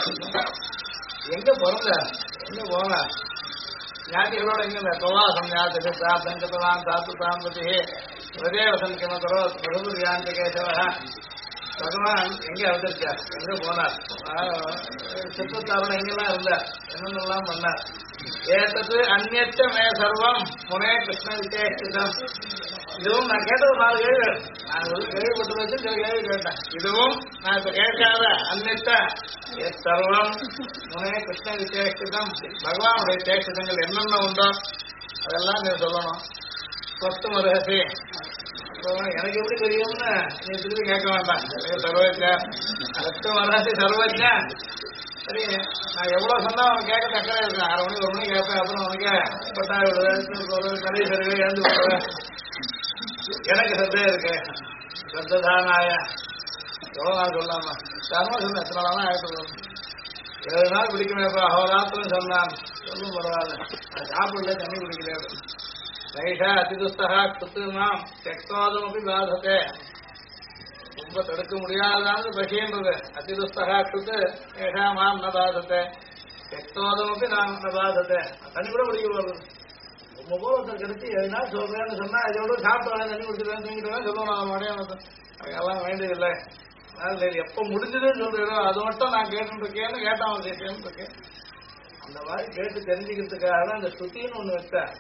எங்க பிறந்த எங்க போன ஞாதிகளோட எங்க பிரவாசம் ஞாபகம் பிரார்த்தம் கதவான் தாத்து தாம்பதி விஜயவசன் கிமகரோ மதுபுரியாண்டி கேசவ பகவான் எங்க அவதரிச்சார், எங்க போனார், சிற்பத்தாரோட எங்கெல்லாம் இருந்தார், என்னென்னலாம் பண்ணார். ஏத்தது அந்நியத்த மே சர்வம் முனே கிருஷ்ண விசேஷிதம். இதுவும் நான் கேட்ட ஒரு 4 கேள்வி, நான் ஒரு கேள்விப்பட்டு வச்சு சில கேள்வி கேட்டேன். இதுவும் நான் இப்ப கேட்காத அந்நியத்த சர்வம் முனே கிருஷ்ண விசேஷிதம். பகவானுடைய விசேஷிதங்கள் என்னென்ன உண்டோ அதெல்லாம் நீ சொல்லணும். பத்து மருகசி எனக்கு எப்படி தெரியும்னு நீ திருப்பி கேட்க வேண்டாம். சர்வஜ பத்து மருகசி சர்வஜ. சரி, நான் எவ்வளவு சொன்னா அவன் கேட்க தக்கவே இருக்கேன். 1/2 மணி 1 மணி கேட்பேன். அப்புறம் அவனுக்கு பட்டாய விடுவேன், கடை சருவே எழுந்து விடுவேன். எனக்கு சத்தே இருக்கு. சத்ததானாய எவ்வளவு நாள் சொல்லாமா தர்மா சொன்ன எத்தனை நாளாம் ஆயிட்டு 7 நாள் பிடிக்கணும். இப்ப அவராத்திரம் சொன்னான். சொல்லும் பரவாயில்ல, நான் சாப்பிடல, தண்ணி குடிக்கிறேன். நைஷா அதிதுஸ்தகா குத்துமாம் தெக்தோதமப்பி பாதத்தை. ரொம்ப தடுக்க முடியாதான்னு பசின்றது. அதிதுஸ்தகா குத்து ஏஷா மாம் ந பாதத்தை தெக்தோதமப்பி நாம் ந பாதத்தை. தண்ணி கூட குடிக்க போறது. ரொம்ப போல ஒருத்தர் கிடைச்சி 7 நாள் சொல்றேன்னு சொன்னா இதோட சாப்பிட்டு தண்ணி குடிச்சிருவேன் தூங்கிடுவேன் சொல்லணும். மடையானது அதெல்லாம் வேண்டியதில்லை. அதனால எப்ப முடிஞ்சதுன்னு சொல்றோம் அது மட்டும் நான் கேட்டு இருக்கேன்னு கேட்டான் கேட்டேன்னு இருக்கேன். அந்த மாதிரி கேட்டு தெரிஞ்சுக்கிறதுக்காக தான் இந்த ஸ்ருத்தின்னு ஒண்ணு வச்சேன்.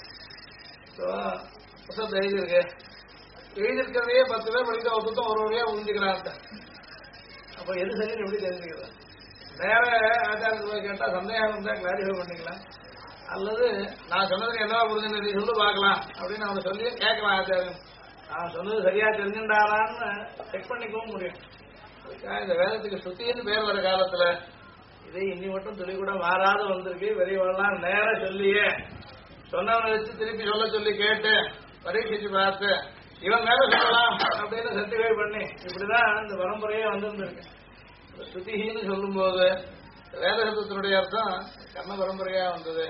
புத்தகத்தை எழுதியிருக்கு. எழுதியிருக்கிறதையே 10 பேர் படிக்க ஒருத்தம் ஒரு வழியா புரிஞ்சுக்கிறான். அப்ப எது சரின்னு எப்படி தெரிஞ்சுக்கிறேன்? வேற ஆச்சாரத்தை போய் கேட்டா சந்தேகம் இருந்தா கிளாரிஃபை பண்ணிக்கலாம். அல்லது நான் சொன்னதுக்கு என்ன புரிஞ்சு நீ சொல்லு பார்க்கலாம் அப்படின்னு அவனை சொல்லி கேட்கலாம். ஆச்சாரம் நான் சொன்னது சரியா தெரிஞ்சுட்டாரான்னு செக் பண்ணிக்கவும் முடியும். இந்த வேதத்துக்கு சுத்தின்னு பேர் வர காலத்துல இது இன்னி மட்டும் துளி கூட மாறாத வந்திருக்கு. பெரியவெல்லாம் நேரம் சொல்லியே சொன்னவனை வச்சு திருப்பி சொல்ல சொல்லி கேட்டு பரீட்சிச்சு பார்த்து இவன் மேல சொல்லலாம் அப்படின்னு சர்டிஃபை பண்ணி இப்படிதான் இந்த பரம்பரையே வந்திருந்திருக்கு. ஸ்ருதின்னு சொல்லும் போது வேதசப்தத்தினுடைய அர்த்தம் கர்ண பரம்பரையா வந்தது.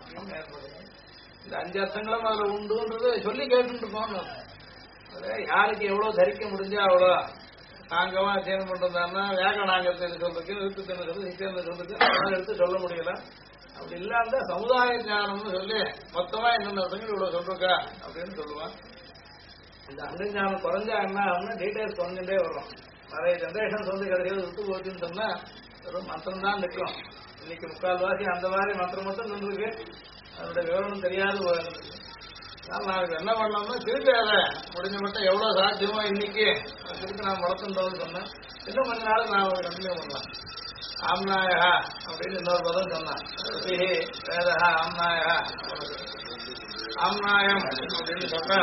இந்த 5 அர்த்தங்களும் அதுல உண்டுன்றது சொல்லி கேட்டு இருக்கோம். யாருக்கு எவ்வளவு தரிக்க முடிஞ்சா அவ்வளோ நாங்கவா அத்தியனம் பண்றதான்னா வியாக்கரணாங்கத்தை சொல்றதுக்கு நிறுத்தத்தை சொல்லி நிச்சயம் சொல்றதுக்கு எடுத்து சொல்ல முடியல. அப்படி இல்லாம சமுதாய ஞானம்னு சொல்லி மொத்தமா என்னென்ன அர்த்தங்கள் இவ்வளவு சொல்றா அப்படின்னு சொல்லுவான். இந்த அங்கஞானம் குறைஞ்சா என்ன அப்படின்னு டீடைல்ஸ் குறைஞ்சுட்டே வரும். நிறைய ஜென்ரேஷன்ஸ் வந்து கடைசியில் விட்டு போச்சுன்னு சொன்னா வெறும் மந்திரம் தான் நிற்கும். இன்னைக்கு 3/4 அந்த மாதிரி மந்திரம் மட்டும் நின்றுருக்கு. அதோட விவரம் தெரியாது போயிருக்கு. நாளைக்கு என்ன பண்ணோம்னா திருப்பி அதை முடிஞ்ச மட்டும் எவ்வளவு சாத்தியமோ இன்னைக்கு திருப்பி நான் வளர்த்துன்றோம்னு சொன்னேன். இன்னும் கொஞ்ச நாள் நான் ஒரு கண்டினியூ பண்ணலாம். ஆம்நாயா அப்படின்னு இன்னொரு பதம் சொன்னான். வேதா ஆம்நாயா ஆம்நாயம் அப்படின்னு சொன்னா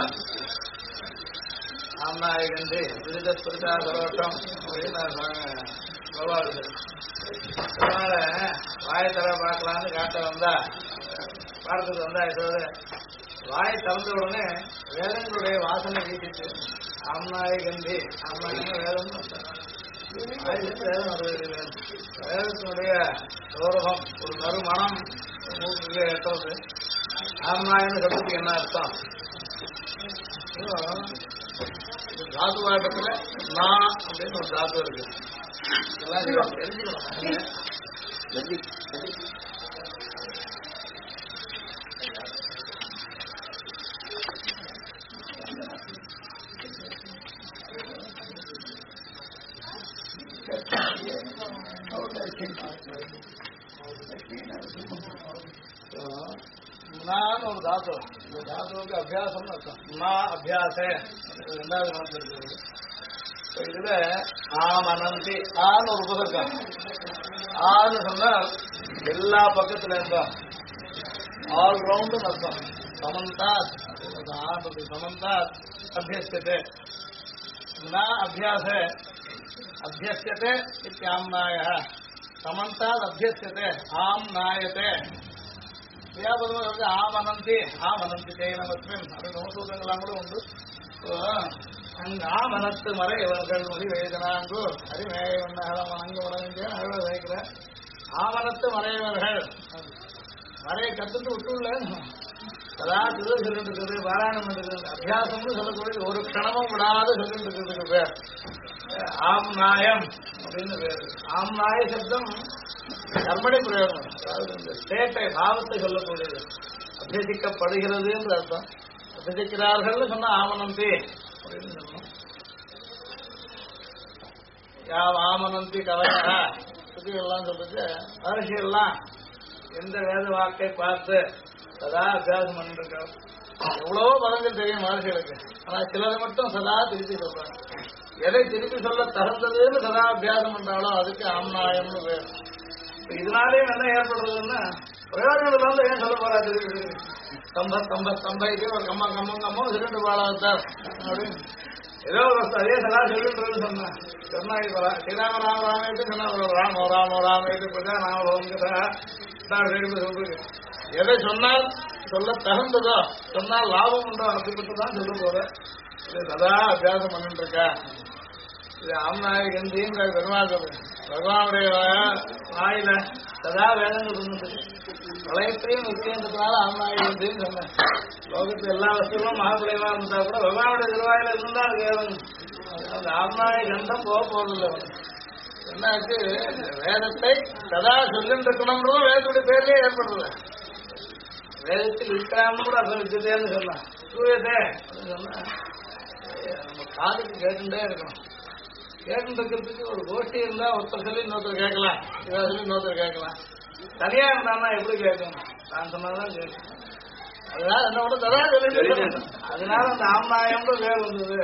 ஆம்நாயகந்தி விருத ஸ்பிரிதா சரோஷம் அப்படின்னு சொல்லுவாரு. அதனால வாயை தர பார்க்கலான்னு காட்ட வந்தா பார்க்கறது வந்தா இதோட வாயை திறந்த உடனே வேதங்களுடைய வாசனை வீசிட்டு ஆம்நாயகந்தி ஆம்நாயகம் வேதம் வேதத்தினுடைய கௌரவம் ஒரு மறுமணம் மூக்கு எட்டுறது. ஆம்நாயன்னு சொல்றதுக்கு என்ன அர்த்தம்? தாத்துவாட்டத்துல நான் அப்படின்னு ஒரு தாத்து இருக்கு. எல்லாம் தெரிஞ்சுக்கணும். நான் ஒரு தாத்து இந்த தாத்துவுக்கு அபியாசம்னு அர்த்தம். மா அபியாச ரெண்டாவது மனத்தில் இருக்கிறது. இப்ப இதுல ஆமனந்தி ஆன்னு ஒரு உபசர்க்கம். ஆன்னு சொன்னால் எல்லா பக்கத்துல இருந்தோம், ஆல் ரவுண்டு அர்த்தம். சமந்தாத் ஆன்றது சமந்தாத் அபியஸ்யதே ந அபியாச அபியஸ்யதே இத்தியாம்நாய சமந்தாத் அபியஸ்யதே ஆம் நாயத்தே வியாபதமாக வந்து ஆமனந்தி ஆமனந்தி ஜெயனமஸ்மின் அப்படின்னு நோசூதங்கள்லாம் கூட உண்டு. அங்கு ஆமனத்து மறை இவர்கள் மொழி வேதனாங்கு அரிமேய உண்ணகலம் அங்கு உணவு அழுவ வைக்கிற ஆமனத்து மறையவர்கள் மறையை கத்துட்டு விட்டுள்ள அதான் திருவ சொல்லிட்டு இருக்குது, பாராயணம் இருக்குது, அபியாசம்னு சொல்லக்கூடிய ஒரு க்ஷணமும் விடாத சொல்லிட்டு இருக்கிறதுக்கு பேர் ஆம் நாயம் அப்படின்னு பேரு. ஆம் நாய சப்தம் கர்மடி பிரயோகம், அதாவது இந்த ஸ்டேட்டை பாவத்தை சொல்லக்கூடியது. அபியசிக்கப்படுகிறது என்று அர்த்தம். அபியசிக்கிறார்கள் சொன்னா ஆமனந்தி அப்படின்னு சொல்லணும். யாவ் ஆமனந்தி கவயா சுத்திகள்லாம் சொல்லிட்டு மகர்ஷிகள்லாம் எந்த வேத வாக்கை பார்த்து சதா அபியாசம் பண்ணிருக்காங்க. எவ்வளவோ பதங்கள் தெரியும் மகர்ஷிகளுக்கு, ஆனா சிலரை மட்டும் சதா திருப்பி சொல்றாங்க. எதை திருப்பி சொல்ல தகுந்ததுன்னு சதா அபியாசம் பண்றாலும் அதுக்கு ஆம்நாயம்னு பேர். இதனாலே என்ன ஏற்படுறதுன்னா பிரயோஜனம் இல்லாம ஏன் சொல்ல போறா திருப்பி ஸ்தம்பைக்கு ஒரு கம்மம் சிலிண்டு பாடாத்தார் அப்படின்னு ஏதோ அதே சதா சொல்லிட்டு சொன்னேன். சொன்னா ஸ்ரீராம ராம ராமேட்டு சொன்னா ராமோ ராமோ ராமேட்டு பிரஜா ராம சொல்றது. எதை சொன்னால் சொல்ல தகுந்ததோ சொன்னால் லாபம் உண்டோ அப்படிப்பட்டு தான் சொல்ல போறேன். இது சதா அபியாசம் பண்ணிட்டு இருக்கா. இது ஆம்நாயக கந்தியும் பெருமாள் பகவானுடைய வாயில சதா வேதங்கள் இருந்தது. பிரளயத்தையும் நிச்சயத்தினால ஆம்நாயக கந்தியும் சொன்னேன். லோகத்து எல்லா வசதிகளும் மகாபிளயமா இருந்தா கூட பகவானுடைய திருவாயில இருந்தா அது வேதம். அந்த ஆம்நாயக கந்தம் போக போறதில்லை. என்னாச்சு, வேதத்தை சதா சொல்லிட்டு இருக்கணும்ன்றதும் வேதத்துடைய பேர்லயே ஏற்படுறது. வேதத்தில் இருக்கிறான்னு கூட அசல் வித்தியதேன்னு சொல்லலாம். சூரியதே அப்படின்னு சொன்னா நம்ம காதுக்கு கேட்டுட்டே இருக்கணும். கேட்டு இருக்கிறதுக்கு ஒரு கோஷ்டி இருந்தா ஒருத்தர் சொல்லி இன்னொருத்தர் கேட்கலாம், இதை சொல்லி இன்னொருத்தர் கேட்கலாம். தனியா இருந்தான்னா எப்படி கேட்கணும்? நான் சொன்னாதான் கேட்கணும். அதனால என்ன கூட ததா சொல்லி அதனால அந்த ஆம்நாயம்ன்ற பேர் வந்தது.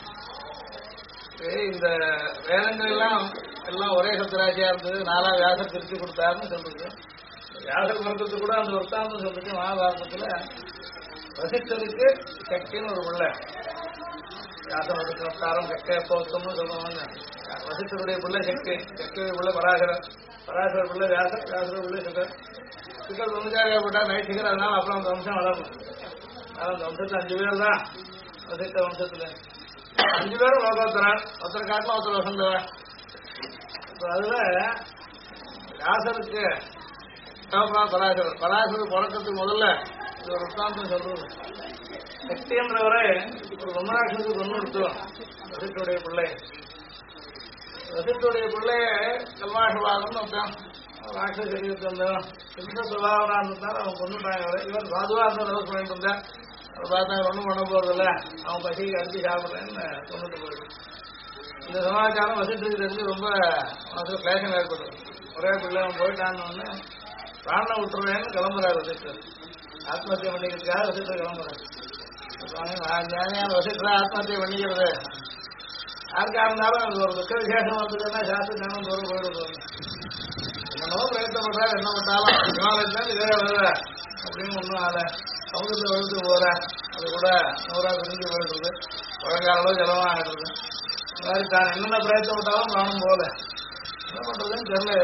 இந்த வேதங்கள் எல்லாம் ஒரே சப்தராஜியா இருந்தது. நாலா வியாசர் திருச்சி கொடுத்தாருன்னு சொல்றது. வியாசர் மரத்துக்கு கூட அந்த வர்த்தாந்தம் சொல்றது. மகாபாரதத்துல வசிஷ்டருக்கு சக்தின்னு ஒரு பிள்ளை, வியாசர் வசிஷ்டாரம் சக்தியா போத்தம்னு சொல்லுவாங்க. வசிஷ்டருடைய பிள்ளை சக்தி, சக்தியுடைய பிள்ளை பராசரர், பராசரர் பிள்ளை வியாசர், வியாசர் பிள்ளை சிக்கர். சிக்கர் தொண்ணூச்சாரியா போட்டா நைட் சிக்கர். அதனால அப்புறம் அந்த வம்சம் வளரணும். அந்த வம்சத்துல 5 பேர் தான் வசிஷ்ட வம்சத்துல. 5 பேரும் லோகோத்தரன், ஒருத்தர் காட்டினா ஒருத்தர் வசந்தவன். அதுல வியாசருக்கு பராசரர், பராசரர் பிறக்கிறதுக்கு முதல்ல இது ஒரு வృత్తాந்தம் சொல்றது. சக்தி என்றவரை ஒரு பிரம்மராட்சத்துக்கு கொண்டு கொடுத்தோம். வசிஷ்டருடைய பிள்ளை, வசிஷ்டருடைய பிள்ளைய கல்மாஷவாதம்னு ஒருத்தான் ராட்சச சரீரத்தை வந்தவன். சிந்த சுபாவனா இருந்தாலும் அவன் கொண்டுட்டாங்க. இவர் சாதுவா இருந்தால் பண்ணிட்டு இருந்தேன். அதை பார்த்தா ஒன்றும் பண்ண போறதில்ல, அவன் பசிக்கு அடிச்சு சாப்பிட்றேன்னு கொண்டுட்டு போயிருக்கு. இந்த சமாச்சாரம் வசிஷ்டருக்கு தெரிஞ்சு ரொம்ப மனசுல கிளேசம் ஏற்படுது. ஒரே பிள்ளை அவன் போயிட்டான்னு ஒன்று பிராண விட்டுருவேன்னு கிளம்புறாரு வசிஷ்டர். ஆத்மஹத்தியை பண்ணிக்கிறதுக்காக வசிஷ்டர் கிளம்புறாரு. ஞானியான வசிஷ்டர் ஆத்மஹத்தியை பண்ணிக்கிறது யாருக்கா இருந்தாலும் அது ஒரு துக்க விசேஷம் வந்ததுன்னா சாஸ்திர ஞானம் தூரம் போயிடுது. என்னவோ பிரயத்தப்படுறாரு, என்ன பண்ணாலும் இமாலயத்தான் இதே வருத அப்படின்னு ஒன்றும் ஆலை. சமுதிரத்தை வகுத்து போற அது கூட 100 பிரிஞ்சு போயிடுறது. பழங்காலம் ஜலமா ஆகிடுறது. இந்த மாதிரி தான் என்னென்ன பிரயத்தப்பட்டாலும் நானும் போல என்ன பண்றதுன்னு தெரியல.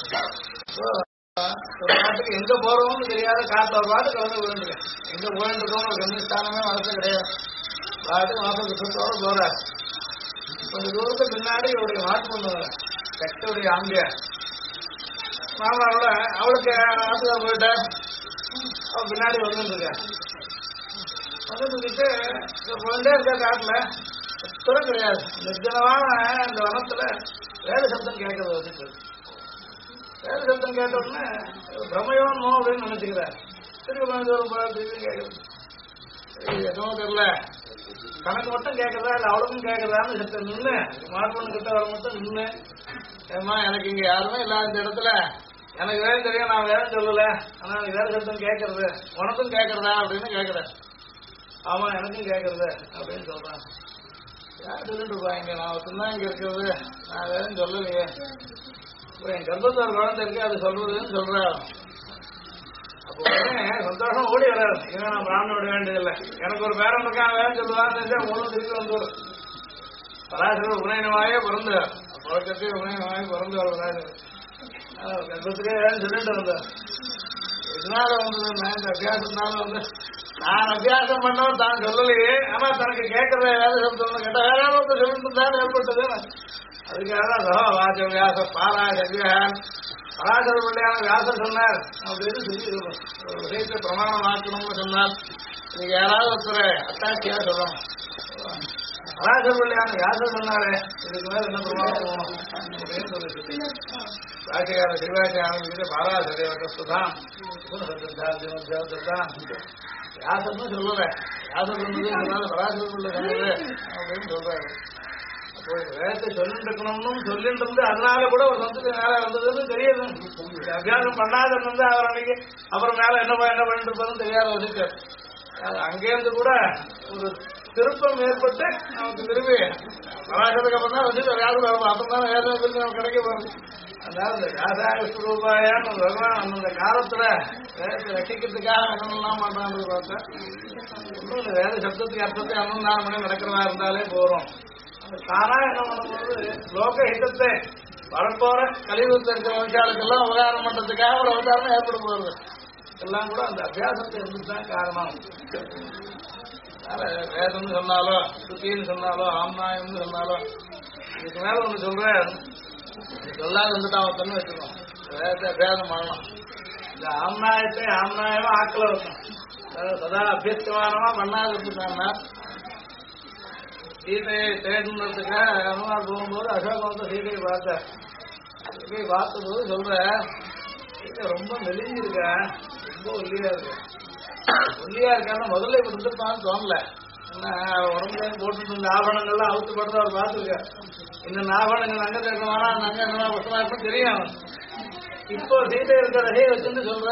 ஒரு நாட்டுக்கு எங்க போறோம்னு தெரியாத காத்த ஒரு பாட்டு கிளம்பி போயிட்டு எங்க போயிட்டு இருக்கோம். ஒரு கம்யூனிஸ்டானமே மனசு கிடையாது. பாட்டுக்கு மாசம் சுத்தத்தோட போற கொஞ்சம் தூரத்துக்கு பின்னாடி இவருடைய மாட்டு பண்ணுவாங்க. சக்தியுடைய ஆம்பிய மாமனாரோட அவளுக்கு ஆத்துதான் போயிட்ட அவன் பின்னாடி வந்துருக்க வந்துட்டு போயிட்டே இருக்க. காட்டுல சுத்தம் கிடையாது. நிர்ஜனமான இந்த வனத்துல வேத சப்தம் கேட்கறது வந்துட்டு வேத சப்தம் கேட்ட உடனே பிரம்மயோன்மோ அப்படின்னு நினைச்சுக்கிறார். திருப்பி கொஞ்சம் தூரம் போய் திருப்பி கேட்கறது எதுவும் தெரியல. கணக்கு மட்டும் கேட்கறதா இல்லை அவளுக்கும் கேட்கறதான்னு சத்த நின்று மார்பொண்ணு கிட்ட வர மட்டும் நின்று ஏமா எனக்கு இங்க யாருமே இல்லாத இந்த இடத்துல எனக்கு வேலை தெரியும், நான் வேலை சொல்லல, ஆனா வேலை சத்தம் கேட்கறது உனக்கும் கேட்கறதா அப்படின்னு கேட்கறேன். ஆமா எனக்கும் கேட்கறது அப்படின்னு சொல்றான். யார் சொல்லிட்டு இருப்பாங்க, நான் ஒருத்தன் இங்க இருக்கிறது, நான் வேற சொல்லலையே. இப்போ என் கர்ப்பத்தில் ஒரு குழந்தை இருக்கு, அது சொல்றதுன்னு சொல்றாரு. அப்போ உடனே சந்தோஷம் ஓடி வராது. ஏன்னா நான் பிராமணன் விட வேண்டியதில்லை, எனக்கு ஒரு பேரன் இருக்கான் வேற சொல்லுவான்னு தெரிஞ்சா மூணு திருப்பி வந்துடும். பராசரர் உபநயனமாயே பிறந்தார், பழக்கத்தை உபநயனமாயே பிறந்தார் பராசரர். கர்ப்பத்திலே வேறு சொல்லிட்டு வந்தார். இதனால வந்தது நான் இந்த அபியாசத்தினால வந்து நான் அபியாசம் பண்ணவன் தான் சொல்லலையே, ஆனா தனக்கு கேட்கற வேத சப்தம் கேட்ட வேற ஒருத்தர் சொல்லிட்டு தான் ஏற்பட்டது. அதுக்காக தான் சகோ வாச வியாச பாராஜன் பராசர பிள்ளையான வியாசர் சொன்னார் அப்படின்னு சொல்லி ஒரு விஷயத்தை பிரமாணம் ஆக்கணும்னு சொன்னார். இன்னைக்கு யாராவது ஒருத்தரை அத்தாட்சியா சொல்லணும். பராசர பிள்ளையான வியாசர் சொன்னாரு, இதுக்கு மேல என்ன பிரமாணம் போகணும் அப்படின்னு சொல்லி வாக்கியார சிவாச்சாரம் பாராசரேவதான் வியாசர்னு சொல்லல, வியாசர் சொன்னது பராசர பிள்ளை சொன்னது அப்படின்னு சொல்றாரு. அப்போ வேதத்தை சொல்லிட்டு இருக்கணும்னு சொல்லிட்டு இருந்து அதனால கூட ஒரு சந்ததி மேல வந்ததுன்னு தெரியுது. அபியாசம் பண்ணாத இருந்து அவர் அன்னைக்கு அப்புறம் மேல என்ன பண்ணிட்டு இருப்பதுன்னு தெரியாத வச்சுட்டு அங்கேருந்து கூட ஒரு திருப்பம் ஏற்பட்டு நமக்கு திரும்பி பராசரத்துக்கு அப்புறம் தான் வச்சுட்டு வியாசம் வரணும். அப்புறம் தான் வேதம் திரும்பி நமக்கு கிடைக்க போறது. அதனால இந்த வியாசாய விஸ்வரூபாயான்னு பகவான் அந்தந்த காலத்துல வேதத்தை ரசிக்கிறதுக்காக என்னெல்லாம் பண்றான்னு பார்த்தா ஒன்றும் இல்லை, வேத சப்தத்துக்கு அர்த்தத்தை 4 மணி நடக்கிறதா இருந்தாலே போறோம். தானா என்ன பண்ணும்போது லோக ஹிதத்தை வரப்போற கலியுகத்தில் இருக்கிற வம்சாளுக்கெல்லாம் உபகாரம் பண்றதுக்காக ஒரு அவதாரம் ஏற்பட போறது. எல்லாம் கூட அந்த அபியாசத்தை இருந்துதான் காரணம். வேதம்னு சொன்னாலோ சுத்தின்னு சொன்னாலோ ஆம்நாயம்னு சொன்னாலோ இதுக்கு மேல ஒண்ணு சொல்றேன், சொல்லாது வந்துட்டு அவத்தன்னு வச்சுக்கணும். வேதத்தை அபியாசம் பண்ணணும். இந்த ஆம்நாயத்தை ஆம்நாயமா ஆக்கல வைக்கணும். சதா அபியஸ்தமானமா பண்ணாது இருந்துட்டாங்கன்னா சீதையை தேடுன்றதுக்காக அனுமார் போகும்போது அசோகத்தை சீதையை பார்த்தார். சீதையை பார்த்தபோது சொல்ற சீதை ரொம்ப மெலிஞ்சிருக்க, ரொம்ப ஒல்லியா இருக்கு. ஒல்லியா இருக்கான்னு முதல்ல இப்படி இருந்திருப்பான்னு தோணல. ஏன்னா உடம்புல போட்டுட்டு இருந்த ஆபரணங்கள்லாம் அவுத்து போட்டு அவர் பார்த்துருக்க. இந்த ஆபரணங்கள் அங்க தேக்கமானா அங்க என்ன கஷ்டமா இருக்குன்னு தெரியும். இப்போ சீதை இருக்கிற ரகையை வச்சுன்னு சொல்ற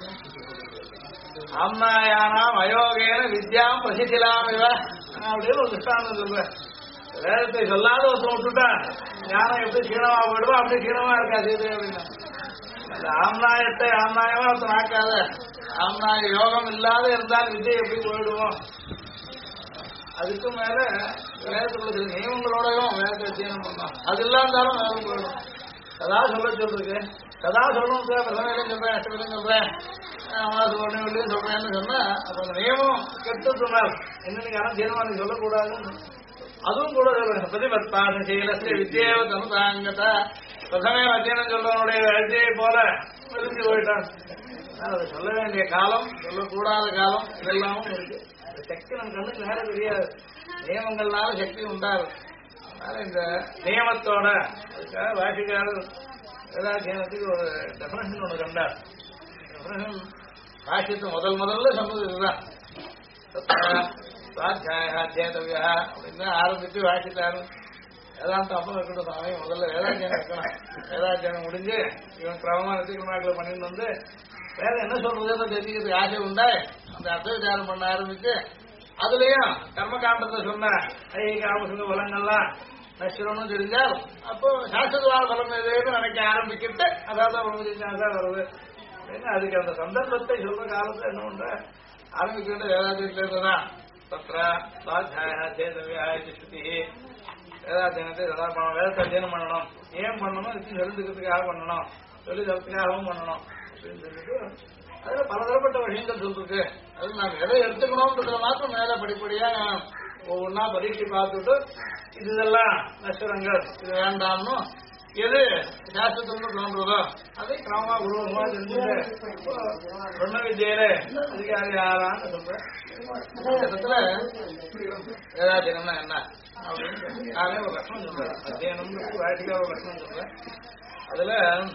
அம்மாயானாம் அயோகேன வித்யாம் பசிக்கலாம் இவ அப்படின்னு ஒரு கிருஷ்ணானந்தம் சொல்ற. வேதத்தை சொல்லாத ஒருத்தன் விட்டுட்டா ஞானம் எப்படி சீனமா போயிடுவா அப்படி சீனமா இருக்கா சீதை அப்படின்னா. அந்த ஆம்நாயத்தை ஆம்நாயமா ஒருத்தன் ஆக்காத, ஆம்நாய யோகம் இல்லாத இருந்தால் விஜய் எப்படி போயிடுவோம். அதுக்கு மேல வேதத்துக்குள்ள நியமங்களோடயும் வேதத்தை அத்தியனம் பண்ணலாம். அது இல்லாந்தாலும் வேதம் போயிடும். கதா சொல்றதுக்கு கதா சொல்லணும் சார், பிரதமையிலையும் சொல்றேன், அஷ்டமிலையும் சொல்றேன், அமாவாசையும் சொல்றேன்னு சொன்னா அப்ப அந்த நியமம் கெட்டு சொன்னார். இன்னைக்கு அனந்தீனமா சொல்லக்கூடாதுன்னு அதுவும் கூட சொல்றேன். பிரதிபத்தான செயலத்தை வித்யேவ தனுதாங்கதா பிரதமே அத்தியனம் சொல்றவனுடைய வித்தியை போல விரும்பி போயிட்டான். அதை சொல்ல வேண்டிய காலம், சொல்லக்கூடாத காலம் இதெல்லாமும் இருக்கு. அந்த சக்தி நம்ம கண்ணுக்கு நேரம் தெரியாது, நியமங்கள்னால சக்தி உண்டாகும். அதனால இந்த நியமத்தோட அதுக்காக வாசிக்காரர் வேதாத்தியனத்துக்கு ஒரு டெஃபினேஷன் ஒன்று கண்டார். பாஷ்யத்தை முதல்ல சொன்னது இதுதான், அத்தியாதவியா அப்படின்னு ஆரம்பிச்சு வாசித்தாரு. வேதாந்தம் அப்போ இருக்கட்டும் சாமி, முதல்ல வேதாத்தியானம் இருக்கணும். வேதாத்தியானம் முடிஞ்சு இவன் கிரமமா நித்தியமாக்களை பண்ணிட்டு வந்து வேதம் என்ன சொல்றதுன்னு தெரிஞ்சுக்கிறதுக்கு ஆசை உண்டா அந்த அர்த்த விசாரம் பண்ண ஆரம்பிச்சு அதுலயும் கர்மகாண்டத்தை சொன்ன காமசுங்க பலங்கள்லாம் நஷ்டம்னு தெரிஞ்சால் அப்போ சாஸ்திரவாத பலம் எதுன்னு நினைக்க ஆரம்பிக்கிட்டு அதாவது பிரம்மஜானதான் வருது. ஏன்னா அதுக்கு அந்த சந்தர்ப்பத்தை சொல்ற காலத்தை என்ன பண்ற ஆரம்பிக்க வேண்டிய வேதாத்தியத்திலேருந்துதான் தத்ரா ஸ்ருதி வேதாத்தியனத்தை சதா பண்ணணும். வேதத்தை அத்தியனம் பண்ணணும். ஏன் பண்ணணும், இது தெரிஞ்சுக்கிறதுக்காக பண்ணணும், சொல்லி தரத்துக்காகவும் பண்ணணும் அப்படின்னு சொல்லிட்டு அதுல பலதரப்பட்ட விஷயங்கள் சொல்லிருக்கு. அது நான் எதை எடுத்துக்கணும்ன்றதுல மாத்திரம் மேல படிப்படியா நான் ஒவ்வொன்னா பரீட்சை பார்த்துட்டு இதெல்லாம் நஷ்டங்கள் இது வேண்டாம்னு எது சாஸ்திரத்துல தோன்றதோ அதை கிரமமா குருவமா தெரிஞ்சுட்டு பிரம்ம வித்யில அதிகாரி யாரான்னு சொல்றேன். இடத்துல வேதாத்தியனம்னா என்ன அப்படின்னு நானே ஒரு லட்சணம் சொல்றேன். அத்தியனம்னு வாட்டிக்கா ஒரு லட்சணம் சொல்றேன். அதுல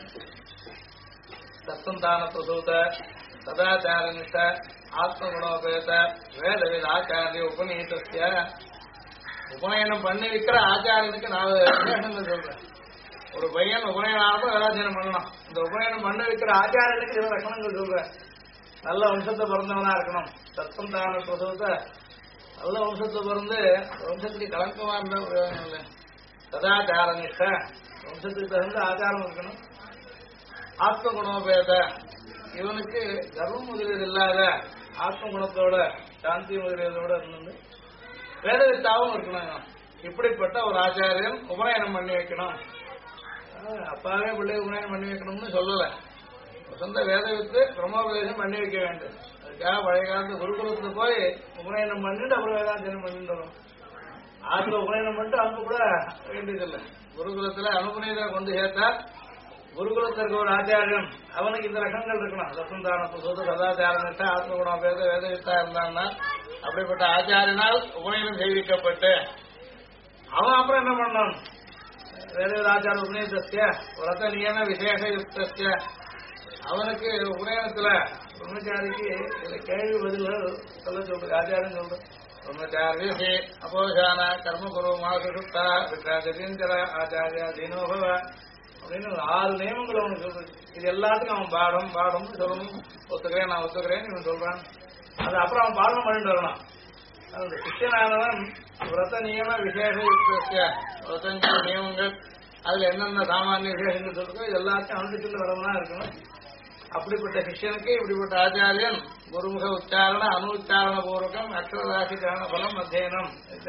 தத்தந்தான பிரசூத சதாச்சாரனிஷ்ட ஆத்மகுணோபேத வேதவித ஆச்சாரிய உபநீதஸ்ய உபநயனம் பண்ணி வைக்கிற ஆச்சாரத்துக்கு 4 விசேஷங்கள் சொல்றேன். ஒரு பையன் உபநயனம் ஆகும் வேதாத்தியனம் பண்ணணும். இந்த உபநயனம் பண்ணி வைக்கிற ஆச்சாரத்துக்கு 2 லட்சணங்கள் சொல்றேன். நல்ல வம்சத்தை பிறந்தவனா இருக்கணும். தத்தந்தான பிரசூத நல்ல வம்சத்துல பிறந்து வம்சத்துக்கு கலங்கமா இருந்தா பிரயோஜனம் இல்லை. சதாச்சார நிஷ்ட வம்சத்துக்கு தகுந்த ஆச்சாரம் இருக்கணும். ஆத்ம குணோபேத இவனுக்கு கர்வம் முதலீடு இல்லாத ஆத்ம குணத்தோட சாந்தி முதலீடோட இருந்து வேதவித்தாவும் இருக்கணும். இப்படிப்பட்ட ஒரு ஆச்சாரியன் உபநயனம் பண்ணி வைக்கணும். அப்பாவே பிள்ளை உபநயனம் பண்ணி வைக்கணும்னு சொல்லல. சொந்த வேதவித்து பிரம்மோபதேசம் பண்ணி வைக்க வேண்டும். அதுக்காக பழைய காலத்து குருகுலத்துல போய் உபநயனம் பண்ணிட்டு அப்புறம் வேதாந்தனம் பண்ணிட்டு வரும். ஆத்துல உபநயனம் பண்ணிட்டு அவங்க கூட வேண்டியதில்லை. குருகுலத்துல அனுபநீதா கொண்டு சேர்த்தா குருகுலத்தில் இருக்க ஒரு ஆச்சாரியம் அவனுக்கு இந்த ரகங்கள் இருக்கணும். சசுந்தான சொத்து சதாச்சாரம் ஆத்மகுணம் பேத வேதவித்தா இருந்தான்னா அப்படிப்பட்ட ஆச்சாரியனால் உபநயனம் செய்விக்கப்பட்டு அவன் அப்புறம் என்ன பண்ணணும்? வேதாச்சார உபநயத்திய விரத நியம விசேஷ யுக்திய அவனுக்கு உபநயனத்துல பிரம்மச்சாரிக்கு இதுல கேள்வி பதில்கள் சொல்ல சொல்றது. ஆச்சாரம் சொல்றது பிரம்மச்சாரி அப்போசான கர்மகுரு மாசுத்தா விக்ராஜீந்திர ஆச்சாரியா தீனோபவ அப்படின்னு 6 நியமங்கள் அவனுக்கு சொல்றது. இது எல்லாத்துக்கும் அவன் பாடம்னு சொல்லணும். ஒத்துக்கிறேன் நான் ஒத்துக்கிறேன் இவன் சொல்றான். அது அப்புறம் அவன் பாடணும் பண்ணிட்டு வரணும். அந்த சிஷ்யனானவன் விரத நியம விசேஷ யுக்திய விரதங்கள் நியமங்கள் அதுல என்னென்ன சாமானிய விசேஷங்கள் சொல்றதோ இது எல்லாத்தையும் அனுப்பிச்சுட்டு வரவனா இருக்கணும். அப்படிப்பட்ட சிஷ்யனுக்கு இப்படிப்பட்ட ஆச்சாரியன் குருமுக உச்சாரண அனுச்சாரண பூர்வகம் அக்ஷரராசி கிரகண பலம் அத்தியனம்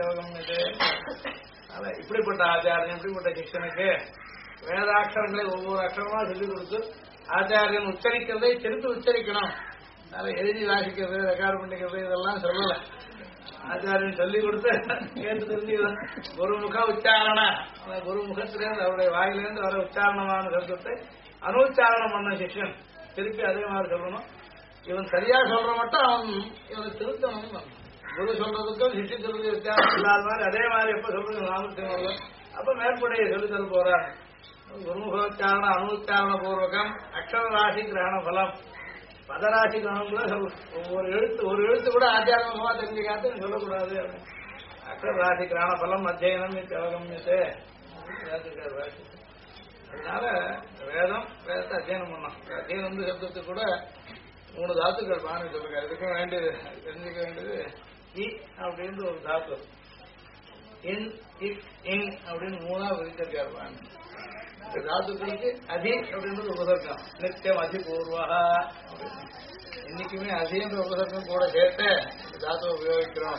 இப்படிப்பட்ட ஆச்சாரியன் இப்படிப்பட்ட சிஷ்யனுக்கு வேதாட்சரங்களை ஒவ்வொரு அக்ஷரமா சொல்லிக் கொடுத்து ஆச்சாரியன் உச்சரிக்கிறதை திருப்பி உச்சரிக்கணும். அதை எழுதி வாசிக்கிறது ரெக்கார்டு பண்ணிக்கிறது இதெல்லாம் சொல்லல. ஆச்சாரியன் சொல்லிக் கொடுத்து கேட்டு தெரிஞ்சுக்கலாம். குருமுக உச்சாரண குருமுகத்திலேருந்து அவருடைய வாயிலிருந்து வர உச்சாரணமான சப்தத்தை அனுச்சாரணம் பண்ண சிஷ்யன் திருப்பி அதே மாதிரி சொல்லணும். இவன் சரியா சொல்ற மட்டும் அவன் இவனை திருத்தணும். குரு சொல்றதுக்கும் சிஷ்ய சொல்றது வித்தியாசம் இல்லாத மாதிரி அதே மாதிரி எப்ப சொல்றது நாம அப்ப மேற்படைய சொல்லித்தல் போறாங்க. குருமுகோச்சாரண அனுச்சாரண பூர்வகம் அக்ஷர ராசி கிரகண பலம் பதராசி கிரகணம் ஒரு எழுத்து கூட ஆச்சாரமா தெரிஞ்சுக்காத்து சொல்லக்கூடாது. அக்ஷர ராசி கிரகண பலம் அத்தியனம் அவகமியத்தை அதனால வேதத்தை அத்தியனம் பண்ணோம். அத்தியனம் சப்தத்துக்கு கூட 3 தாத்துக்கள் பானு சொல்லுங்க. அதுக்கும் வேண்டியது தெரிஞ்சுக்க வேண்டியது இ அப்படின்னு ஒரு தாத்து இன் இக் இங் அப்படின்னு 3ஆ பிரிச்சிருக்காரு பானு. இந்த தாத்துக்களுக்கு அதி அப்படின்றது உபசர்க்கம். நித்தியம் அதிபூர்வா அப்படின்னு இன்னைக்குமே அதின்ற உபசர்க்கம் கூட சேர்த்து இந்த தாத்துவை உபயோகிக்கிறோம்.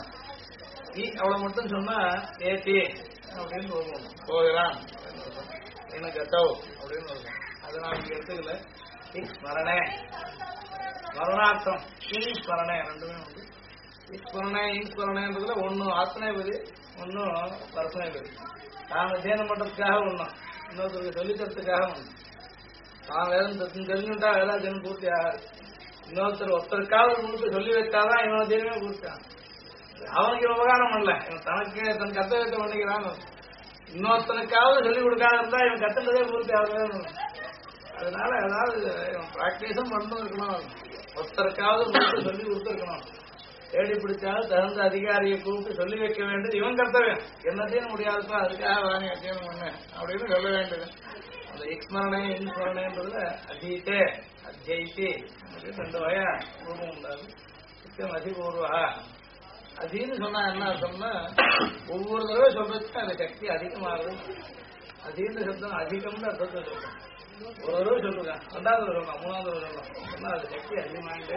இ அவ்வளவு மட்டும் சொன்னா ஏத்தி அப்படின்னு போகிறான் என்ன கத்தவ் அப்படின்னு இருக்கும். அதை நான் இங்க எடுத்துக்கல. ஸ்மரணே ஸ்மரணார்த்தம் இங் ஸ்மரணே ரெண்டுமே உண்டு. ஸ்மரணே இங் ஸ்மரணேன்றதுல ஒன்னும் ஆத்மநேபதி ஒன்னும் பரசனேபதி. தான் அத்தியனம் பண்றதுக்காக ஒண்ணும் இன்னொருத்தருக்கு சொல்லித்தரத்துக்காக ஒண்ணு. தான் வேதம் தெரிஞ்சுட்டா வேதாத்தியனம் பூர்த்தி ஆகாது. ஒருத்தருக்காக உங்களுக்கு சொல்லி வச்சாதான் இவனை தெரியுமே பூர்த்தியான். அவனுக்கு உபகாரம் பண்ணல. இவன் தனக்கு தன் கர்த்தவியத்தை பண்ணிக்கிறான். இன்னொருத்தனுக்காவது சொல்லிக் கொடுக்காத இருந்தா இவன் கத்துனதே பூர்த்தி ஆகுது. அதனால ஏதாவது பிராக்டிஸும் பண்ணணும் இருக்கணும். ஒருத்தருக்காவது உங்களுக்கு சொல்லி கொடுத்துருக்கணும். தேடி பிடிச்சாலும் தகுந்த அதிகாரியை கூப்பிட்டு சொல்லி வைக்க வேண்டியது இவன் கர்த்தவியம். என்னத்தையும் முடியாதுப்பா அதுக்காக வாங்கி அத்தியனம் பண்ண அப்படின்னு சொல்ல வேண்டியது. அந்த இக்ஸ்மரணை இன்ஸ்மரணைன்றதுல அதீத்தே அத்தியைத்தி 2 வகையா ரூபம் உண்டாது. நித்தியம் அதிபூர்வா அதின்னு சொன்னா என்ன அர்த்தம்னா ஒவ்வொரு தடவை சொல்றதுக்கு அந்த சக்தி அதிகமாகுது. அதின்னு சப்தம் அதிகம்னு அர்த்தத்தை சொல்றோம். ஒரு தடவை சொல்லுங்க, 2வது சொல்லலாம், 3வது சொல்லலாம். சொன்னா அது சக்தி அதிகமாகிட்டே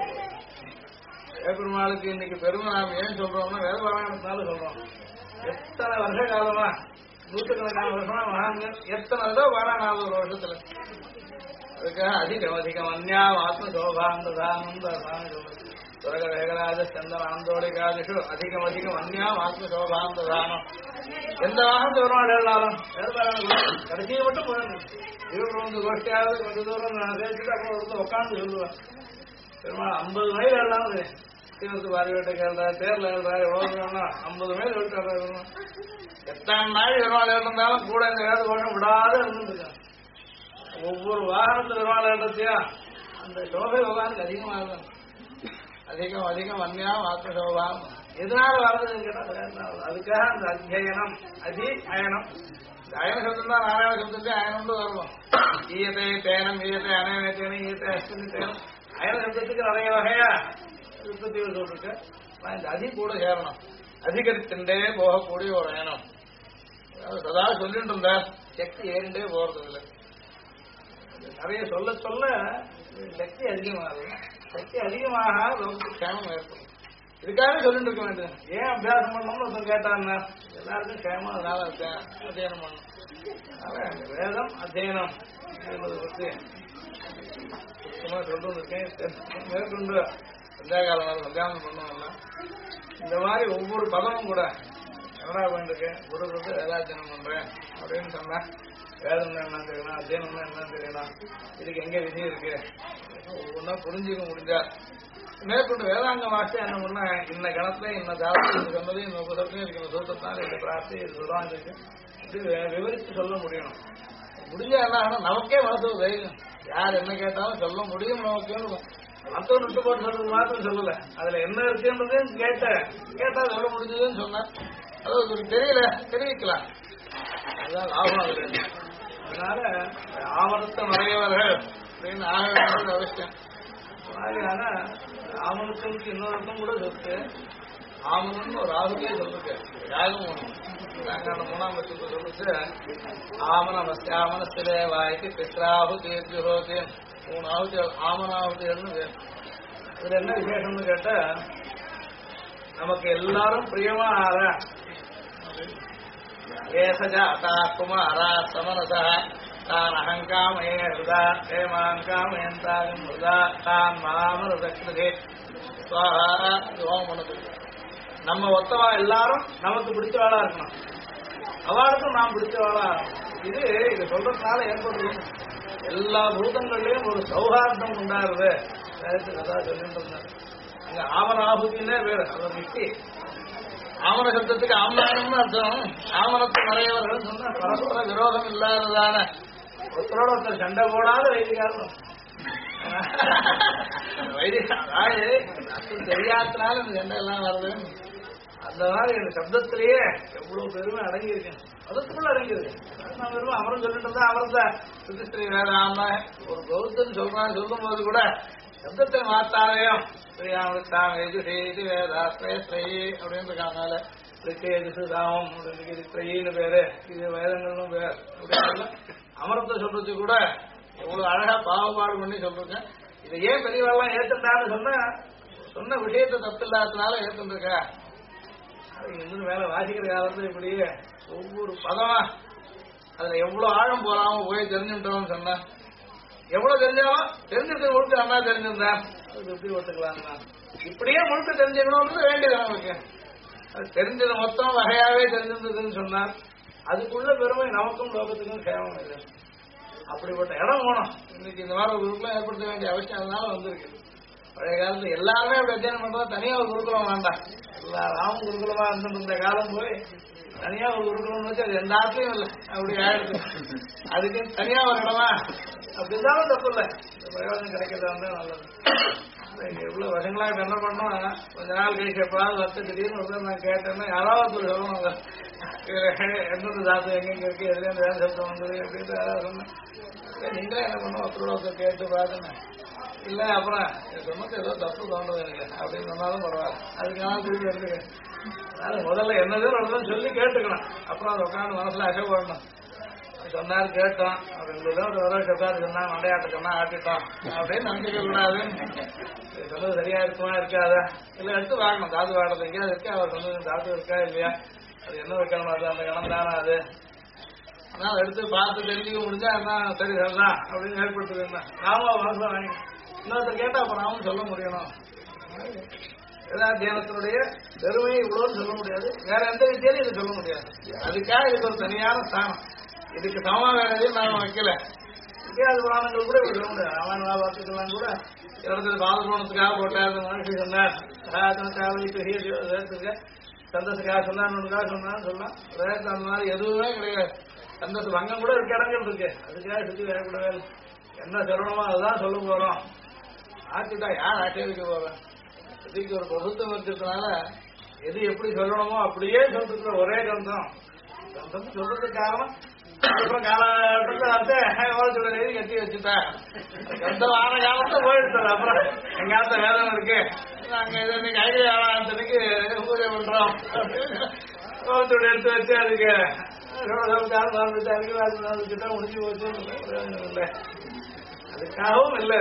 பெருமாளுக்கு இன்னைக்கு பெருமை நாம் ஏன் சொல்றோம்னா வேத பாராயணத்தினால சொல்றோம். எத்தனை வருஷ காலமா 100கணக்கான வருஷமா மகான்கள் எத்தனை தடவை பாராயணம் ஒரு வருஷத்துல. அதுக்காக அதிகம் அதிகம் அந்யா ஆத்ம சோபாந்ததானந்த சாமி சொல்றது. துரக வேகராஜ சந்தன ஆந்தோடிகாதிஷு அதிகம் அதிகம் அந்யாம் ஆத்ம சோபாந்ததானம். எந்த வாகனத்தை பெருமாள் எழுதாலும் கடைசியை மட்டும் போயிடணும். இருபது கோஷ்டியாவது கொஞ்சம் தூரம் சேர்த்துட்டு அப்புறம் ஒருத்தர் உட்காந்து சொல்லுவேன். பெருமாள் 50 மைல் எழுதாது. தீவிரத்து பாரி வேட்டை கேள்றாரு, தேர்ல எழுறாரு, எவ்வளவு 50 மைல் விட்டு எத்தனை நாள் பெருமாள் எழுந்தாலும் கூட இந்த வேத கோஷம் விடாத இருந்துருக்காங்க. ஒவ்வொரு வாகனத்து பெருமாள் எழுறதையா அந்த சோபை பகவானுக்கு அதிகமாக அதிகம் அதிகம் அந்நியம் ஆத்மசோபாம் எதனால வர்றதுன்னு கேட்டா அதுக்காக அந்த அத்தியனம் அதி அயனம். அயன சப்தம் தான் நாராயண சப்தத்தை அயனம் வரணும். ஈயத்தை தேனம் ஈயத்தை அனயன தேனம் ஈயத்தை அஸ்தினி தேனம் அயன சப்தத்துக்கு நிறைய வகையா உற்பத்திகள் சொல்லிருக்கு. இந்த அதி கூட சேரணும். அதிகரிச்சுட்டே போகக்கூடிய ஒரு எண்ணம். சதா சொல்லிட்டு இருந்த சக்தி ஏறிண்டே போறது இல்லை. நிறைய சொல்ல சொல்ல சக்தி அதிகமாகுது. சக்தி அதிகமாக லோகத்துக்கு க்ஷேமம் ஏற்படும். இதுக்காக சொல்லிட்டு இருக்க வேண்டியது. ஏன் அபியாசம் பண்ணணும்னு ஒருத்தன் கேட்டான்னா எல்லாருக்கும் க்ஷேமம் அதனால அத்தியனம் பண்ணணும். அதனால வேதம் அத்தியனம் என்பதை பற்றி சுத்தமாக சொல்லிட்டு இருக்கேன். மேற்கொண்டு சந்தியாகாலம் சந்தியானம் பண்ணுவோம்னா இந்த மாதிரி ஒவ்வொரு பதமும் கூட என்னடா பண்ணிருக்கேன் குரு வேதாத்தியனம் பண்றேன் அப்படின்னு சொன்னா வேதம் என்னன்னு தெரியணும், அத்தியனம்னா என்னன்னு தெரியணும், இதுக்கு எங்க விதி இருக்கு ஒவ்வொன்னா புரிஞ்சுக்க முடிஞ்சா மேற்கொண்டு வேதாங்க வாசி என்ன பண்ணா இன்ன கணத்துல இன்ன தாவத்தில் இது சொன்னது இந்த உபதத்தையும் இருக்கு, இந்த சூத்தத்தால் இந்த பிரார்த்தி இது சொல்லுவாங்க இருக்கு, இது விவரித்து சொல்ல முடியணும். முடிஞ்சா என்ன ஆகணும், நமக்கே மனசுக்கு தைரியம். யார் என்ன கேட்டாலும் சொல்ல முடியும் நமக்கு. மற்றவங்க விட்டு போட்டு சொல்றது மாத்திரம் சொல்லல, அதுல என்ன இருக்குன்றதையும் கேட்டா சொல்ல முடிஞ்சதுன்னு சொன்னா அது தெரியல தெரிவிக்கலாம். அதுதான் லாபம் அதுல. அதனால ஆமணத்தை மறையவர்கள் அப்படின்னு ஆக வேண்டியது அவசியம். ஆனா ஆமணத்துக்கு இன்னொருத்தம் கூட சொல்லிட்டு ஆமணம்னு ஒரு ஆகுதியே சொல்லிருக்கு. யாரும் ஒண்ணு மூணாம் பட்சத்தை சொல்லிட்டு ஆமனமஸ்திலே வாய்க்கு பித்ராபுதி ஜுஹோதி 3 ஆகுதி ஆமனாகுதின்னு வேணும். இதுல என்ன விசேஷம்னு கேட்டா நமக்கு எல்லாரும் பிரியமா ஆற ஏசஜாதா குமாரா சமனசா தான் அகங்காமயே ஹிருதா ஹேமாங்காமயந்தாகம் ஹிருதா தான் மாமருதே ஓமனது. நம்ம ஒத்தவா எல்லாரும் நமக்கு பிடிச்சவாளா இருக்கணும், அவளுக்கும் நாம் பிடிச்சவாளா. இது சொல்றதுனால ஏற்படுது எல்லா பூதங்கள்லயும் ஒரு சௌஹார்தம் உண்டாருது. அதான் சொல்லிட்டு இருந்தாரு. அங்க ஆமனாபுத்தின்னே வேறு அதை விட்டு ஆமன சப்தத்துக்கு ஆமனானம்னு அர்த்தம். ஆமனத்து மறையவர்கள் சொன்ன பரஸ்பர விரோதம் இல்லாததான ஒருத்தரோட ஒருத்தர் சண்டை போடாத வைதிகாரம். அதாவது அர்த்தம் தெரியாதனால இந்த சண்டை எல்லாம் வருது. அந்த மாதிரி இந்த சப்தத்திலேயே எவ்வளவு பெருமை அடங்கி இருக்கேன், அதுக்குள்ள அடங்கியிருக்கு. நான் வெறும் அவரும் சொல்லிட்டு இருந்தா அவர்தான் சுத்திஸ்திரி வேற ஆமா ஒரு பௌத்தன் சொல்றான். சொல்லும் போது கூட சப்தத்தை மாத்தாரையும் அப்படின்னு இருக்காங்க. தாமம் அப்படின்னு பேரு, இது வேதங்களும் பேர் அப்படின்னு அமரத்தை சொல்றது கூட எவ்வளவு அழகா பாகுபாடு பண்ணி சொல்றேன். இதை ஏன் பெரியவாள்லாம் ஏத்துட்டான்னு சொன்ன விஷயத்தை தப்பு இல்லாததுனால ஏத்துருக்க. இன்னும் வேலை வாசிக்கிற காலத்துல இப்படியே ஒவ்வொரு பதமா அதுல எவ்வளவு ஆழம் போறாம போய் தெரிஞ்சுட்டோம்னு சொன்னா எவ்வளவு தெரிஞ்சாலும் தெரிஞ்சிருக்க முழுக்க நல்லா தெரிஞ்சிருந்தேன் எப்படி ஒத்துக்கலாம். இப்படியே முழுக்க தெரிஞ்சுக்கணும்னு வேண்டியது நமக்கு. அது தெரிஞ்சது மொத்தம் வகையாவே தெரிஞ்சிருந்ததுன்னு சொன்னார். அதுக்குள்ள பெருமை நமக்கும் லோகத்துக்கும் சேவம் இல்லை. அப்படிப்பட்ட இடம் போனோம். இன்னைக்கு இந்த மாதிரி ஒரு குருக்குலம் ஏற்படுத்த வேண்டிய அவசியம் அதனால வந்திருக்கு. பழைய காலத்துல எல்லாருமே அப்படி அத்தியானம் பண்றதா தனியா ஒரு குருகுலம் வேண்டாம். எல்லாரும் குருகுலமா இருந்த காலம் போய் தனியா ஒரு குருகுலம் வச்சு அது எந்த ஆசையும் இல்லை. அப்படி ஆயிடுது. அதுக்கு தனியா ஒரு இடமா அப்படி இருந்தாலும் தப்பு இல்லை. பிரயோஜனம் கிடைக்கிறதா இருந்தா நல்லது. எவ்வளவு வருஷங்களா என்ன பண்ணோம், கொஞ்ச நாள் கழிச்சு எப்பாவது வருஷம் திடீர்னு ஒரு நான் கேட்டேன்னா யாராவது சொல்லணும் எந்தெந்த தாத்து எங்கெங்க இருக்கு எதுல வேலை சப்தம் வந்தது அப்படின்ட்டு யாராவது சொன்னேன். நீங்களே என்ன பண்ணுவோம் அப்புறம் கேட்டு பாருங்க. இல்ல அப்புறம் சொன்னது ஏதோ தப்பு தோன்றது எனக்கு அப்படின்னு சொன்னாலும் பரவாயில்ல, அதுக்கான திருப்பி எடுத்துக்க. அதனால முதல்ல என்னது சொல்லி கேட்டுக்கணும். அப்புறம் அதை உட்காந்து மனசுல அசைப்படணும். சொன்னாரு கேட்டோம், ரெண்டு ஒரு சொன்னாரு சொன்னா மண்டையாட்ட சொன்னா ஆட்டிட்டோம் அப்படின்னு நினைக்க கூடாது. சொன்னது சரியா இருக்குமா இருக்காதா இல்ல எடுத்து வாங்கணும். தாது வாடுறது எங்கேயாவது இருக்கு, அவர் சொன்னது தாது இருக்கா இல்லையா, அது என்ன வைக்கணும், அது அந்த கணம் தானே அது. அதனால எடுத்து பார்த்து தெரிஞ்சுக்க முடிஞ்சா என்ன சரி சரிதான் அப்படின்னு ஏற்படுத்துது. நாம மனசுல வாங்கி இன்னொருத்தர் கேட்டா அப்ப நாமும் சொல்ல முடியணும். வேதாத்தியானத்தினுடைய பெருமையை இவ்வளவு சொல்ல முடியாது, வேற எந்த வித்தியாலும் இது சொல்ல முடியாது. அதுக்காக இதுக்கு ஒரு தனியான ஸ்தானம். இதுக்கு சமமா வேற எதையும் நாம வைக்கல. வித்தியாச புராணங்கள் கூட சொல்ல முடியாது. ராமாயண மகாபாரதத்துக்கெல்லாம் கூட இடத்துல பாலபுராணத்துக்காக போட்டாரு மனுஷி சொன்னார், சந்தோஷத்துக்காக சொன்னார்னுக்காக சொன்னான்னு சொல்லலாம். வேதத்தை அந்த மாதிரி எதுவுமே கிடையாது. சந்தோஷ பங்கம் கூட இருக்க இடங்கள் இருக்கு. அதுக்காக சுத்தி வேறக்கூடாது. என்ன சொல்லணுமோ அதுதான் சொல்ல போறோம். ஆச்சுட்டா யார் ஆட்சேபிக்க போறேன். இதுக்கு ஒரு பிரபுத்தம் இருக்கிறதுனால எது எப்படி சொல்லணுமோ அப்படியே சொல்லிருக்கிற ஒரே கிரந்தம். கிரந்தம் சொல்றதுக்கு காரணம் அப்புறம் காலகட்டத்தில் கட்டி வச்சுட்டா கஷ்டம் ஆன காலத்தை போயிடுச்சு. அப்புறம் எங்க ஆத்த வேதனை இருக்கு, நாங்க இதை இன்னைக்கு ஐடியா ஆளாந்தனைக்கு பூஜை பண்றோம் கோவத்தோட எடுத்து வச்சு அதுக்கு அதுக்கிட்ட முடிஞ்சு போச்சு. இல்லை அதுக்காகவும் இல்லை.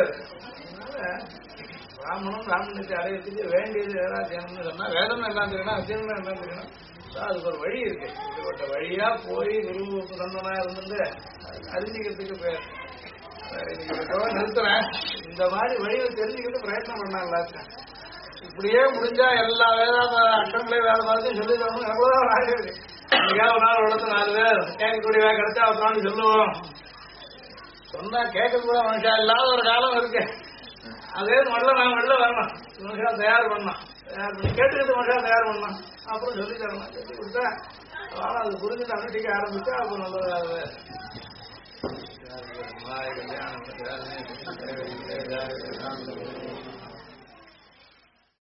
பிராமணம் பிராமணத்தை அடையத்துக்கு வேண்டியது ஏதாவது தியானம்னு சொன்னா வேதம் எல்லாம் தெரியணும், அத்தியனம் எல்லாம் தெரியணும். அதுக்கு ஒரு வழி இருக்கு. இப்படிப்பட்ட வழியா போய் குரு நந்தனா இருந்து அறிஞ்சிக்கிறதுக்கு பேர் நிறுத்துறேன். இந்த மாதிரி வழியை தெரிஞ்சுக்கிட்டு பிரயத்னம் பண்ணாங்களா? இப்படியே முடிஞ்சா எல்லா வேதாந்த அட்டங்களையும் வேலை பார்த்து சொல்லி தரணும். எவ்வளவுதான் ஆகிடுது. ஒரு நாள் உடத்து 4 பேர் கேட்கக்கூடிய வேலை கிடைச்சா அவனாலும் சொல்லுவோம். சொன்னா கேட்க கூட மனுஷா இல்லாத ஒரு காலம் இருக்கு. அதே முதல்ல நான் வெளில வரணும், மனுஷா தயார் பண்ணலாம், கேட்டுக்கிட்டு மனுஷா தயார் பண்ணலாம், அப்புறம் சொல்லி தரணும். சொல்லி கொடுத்தா ஆனால் அது புரிஞ்சுட்டு அனுஷ்டிக்க ஆரம்பிச்சா அப்போ நல்லதாக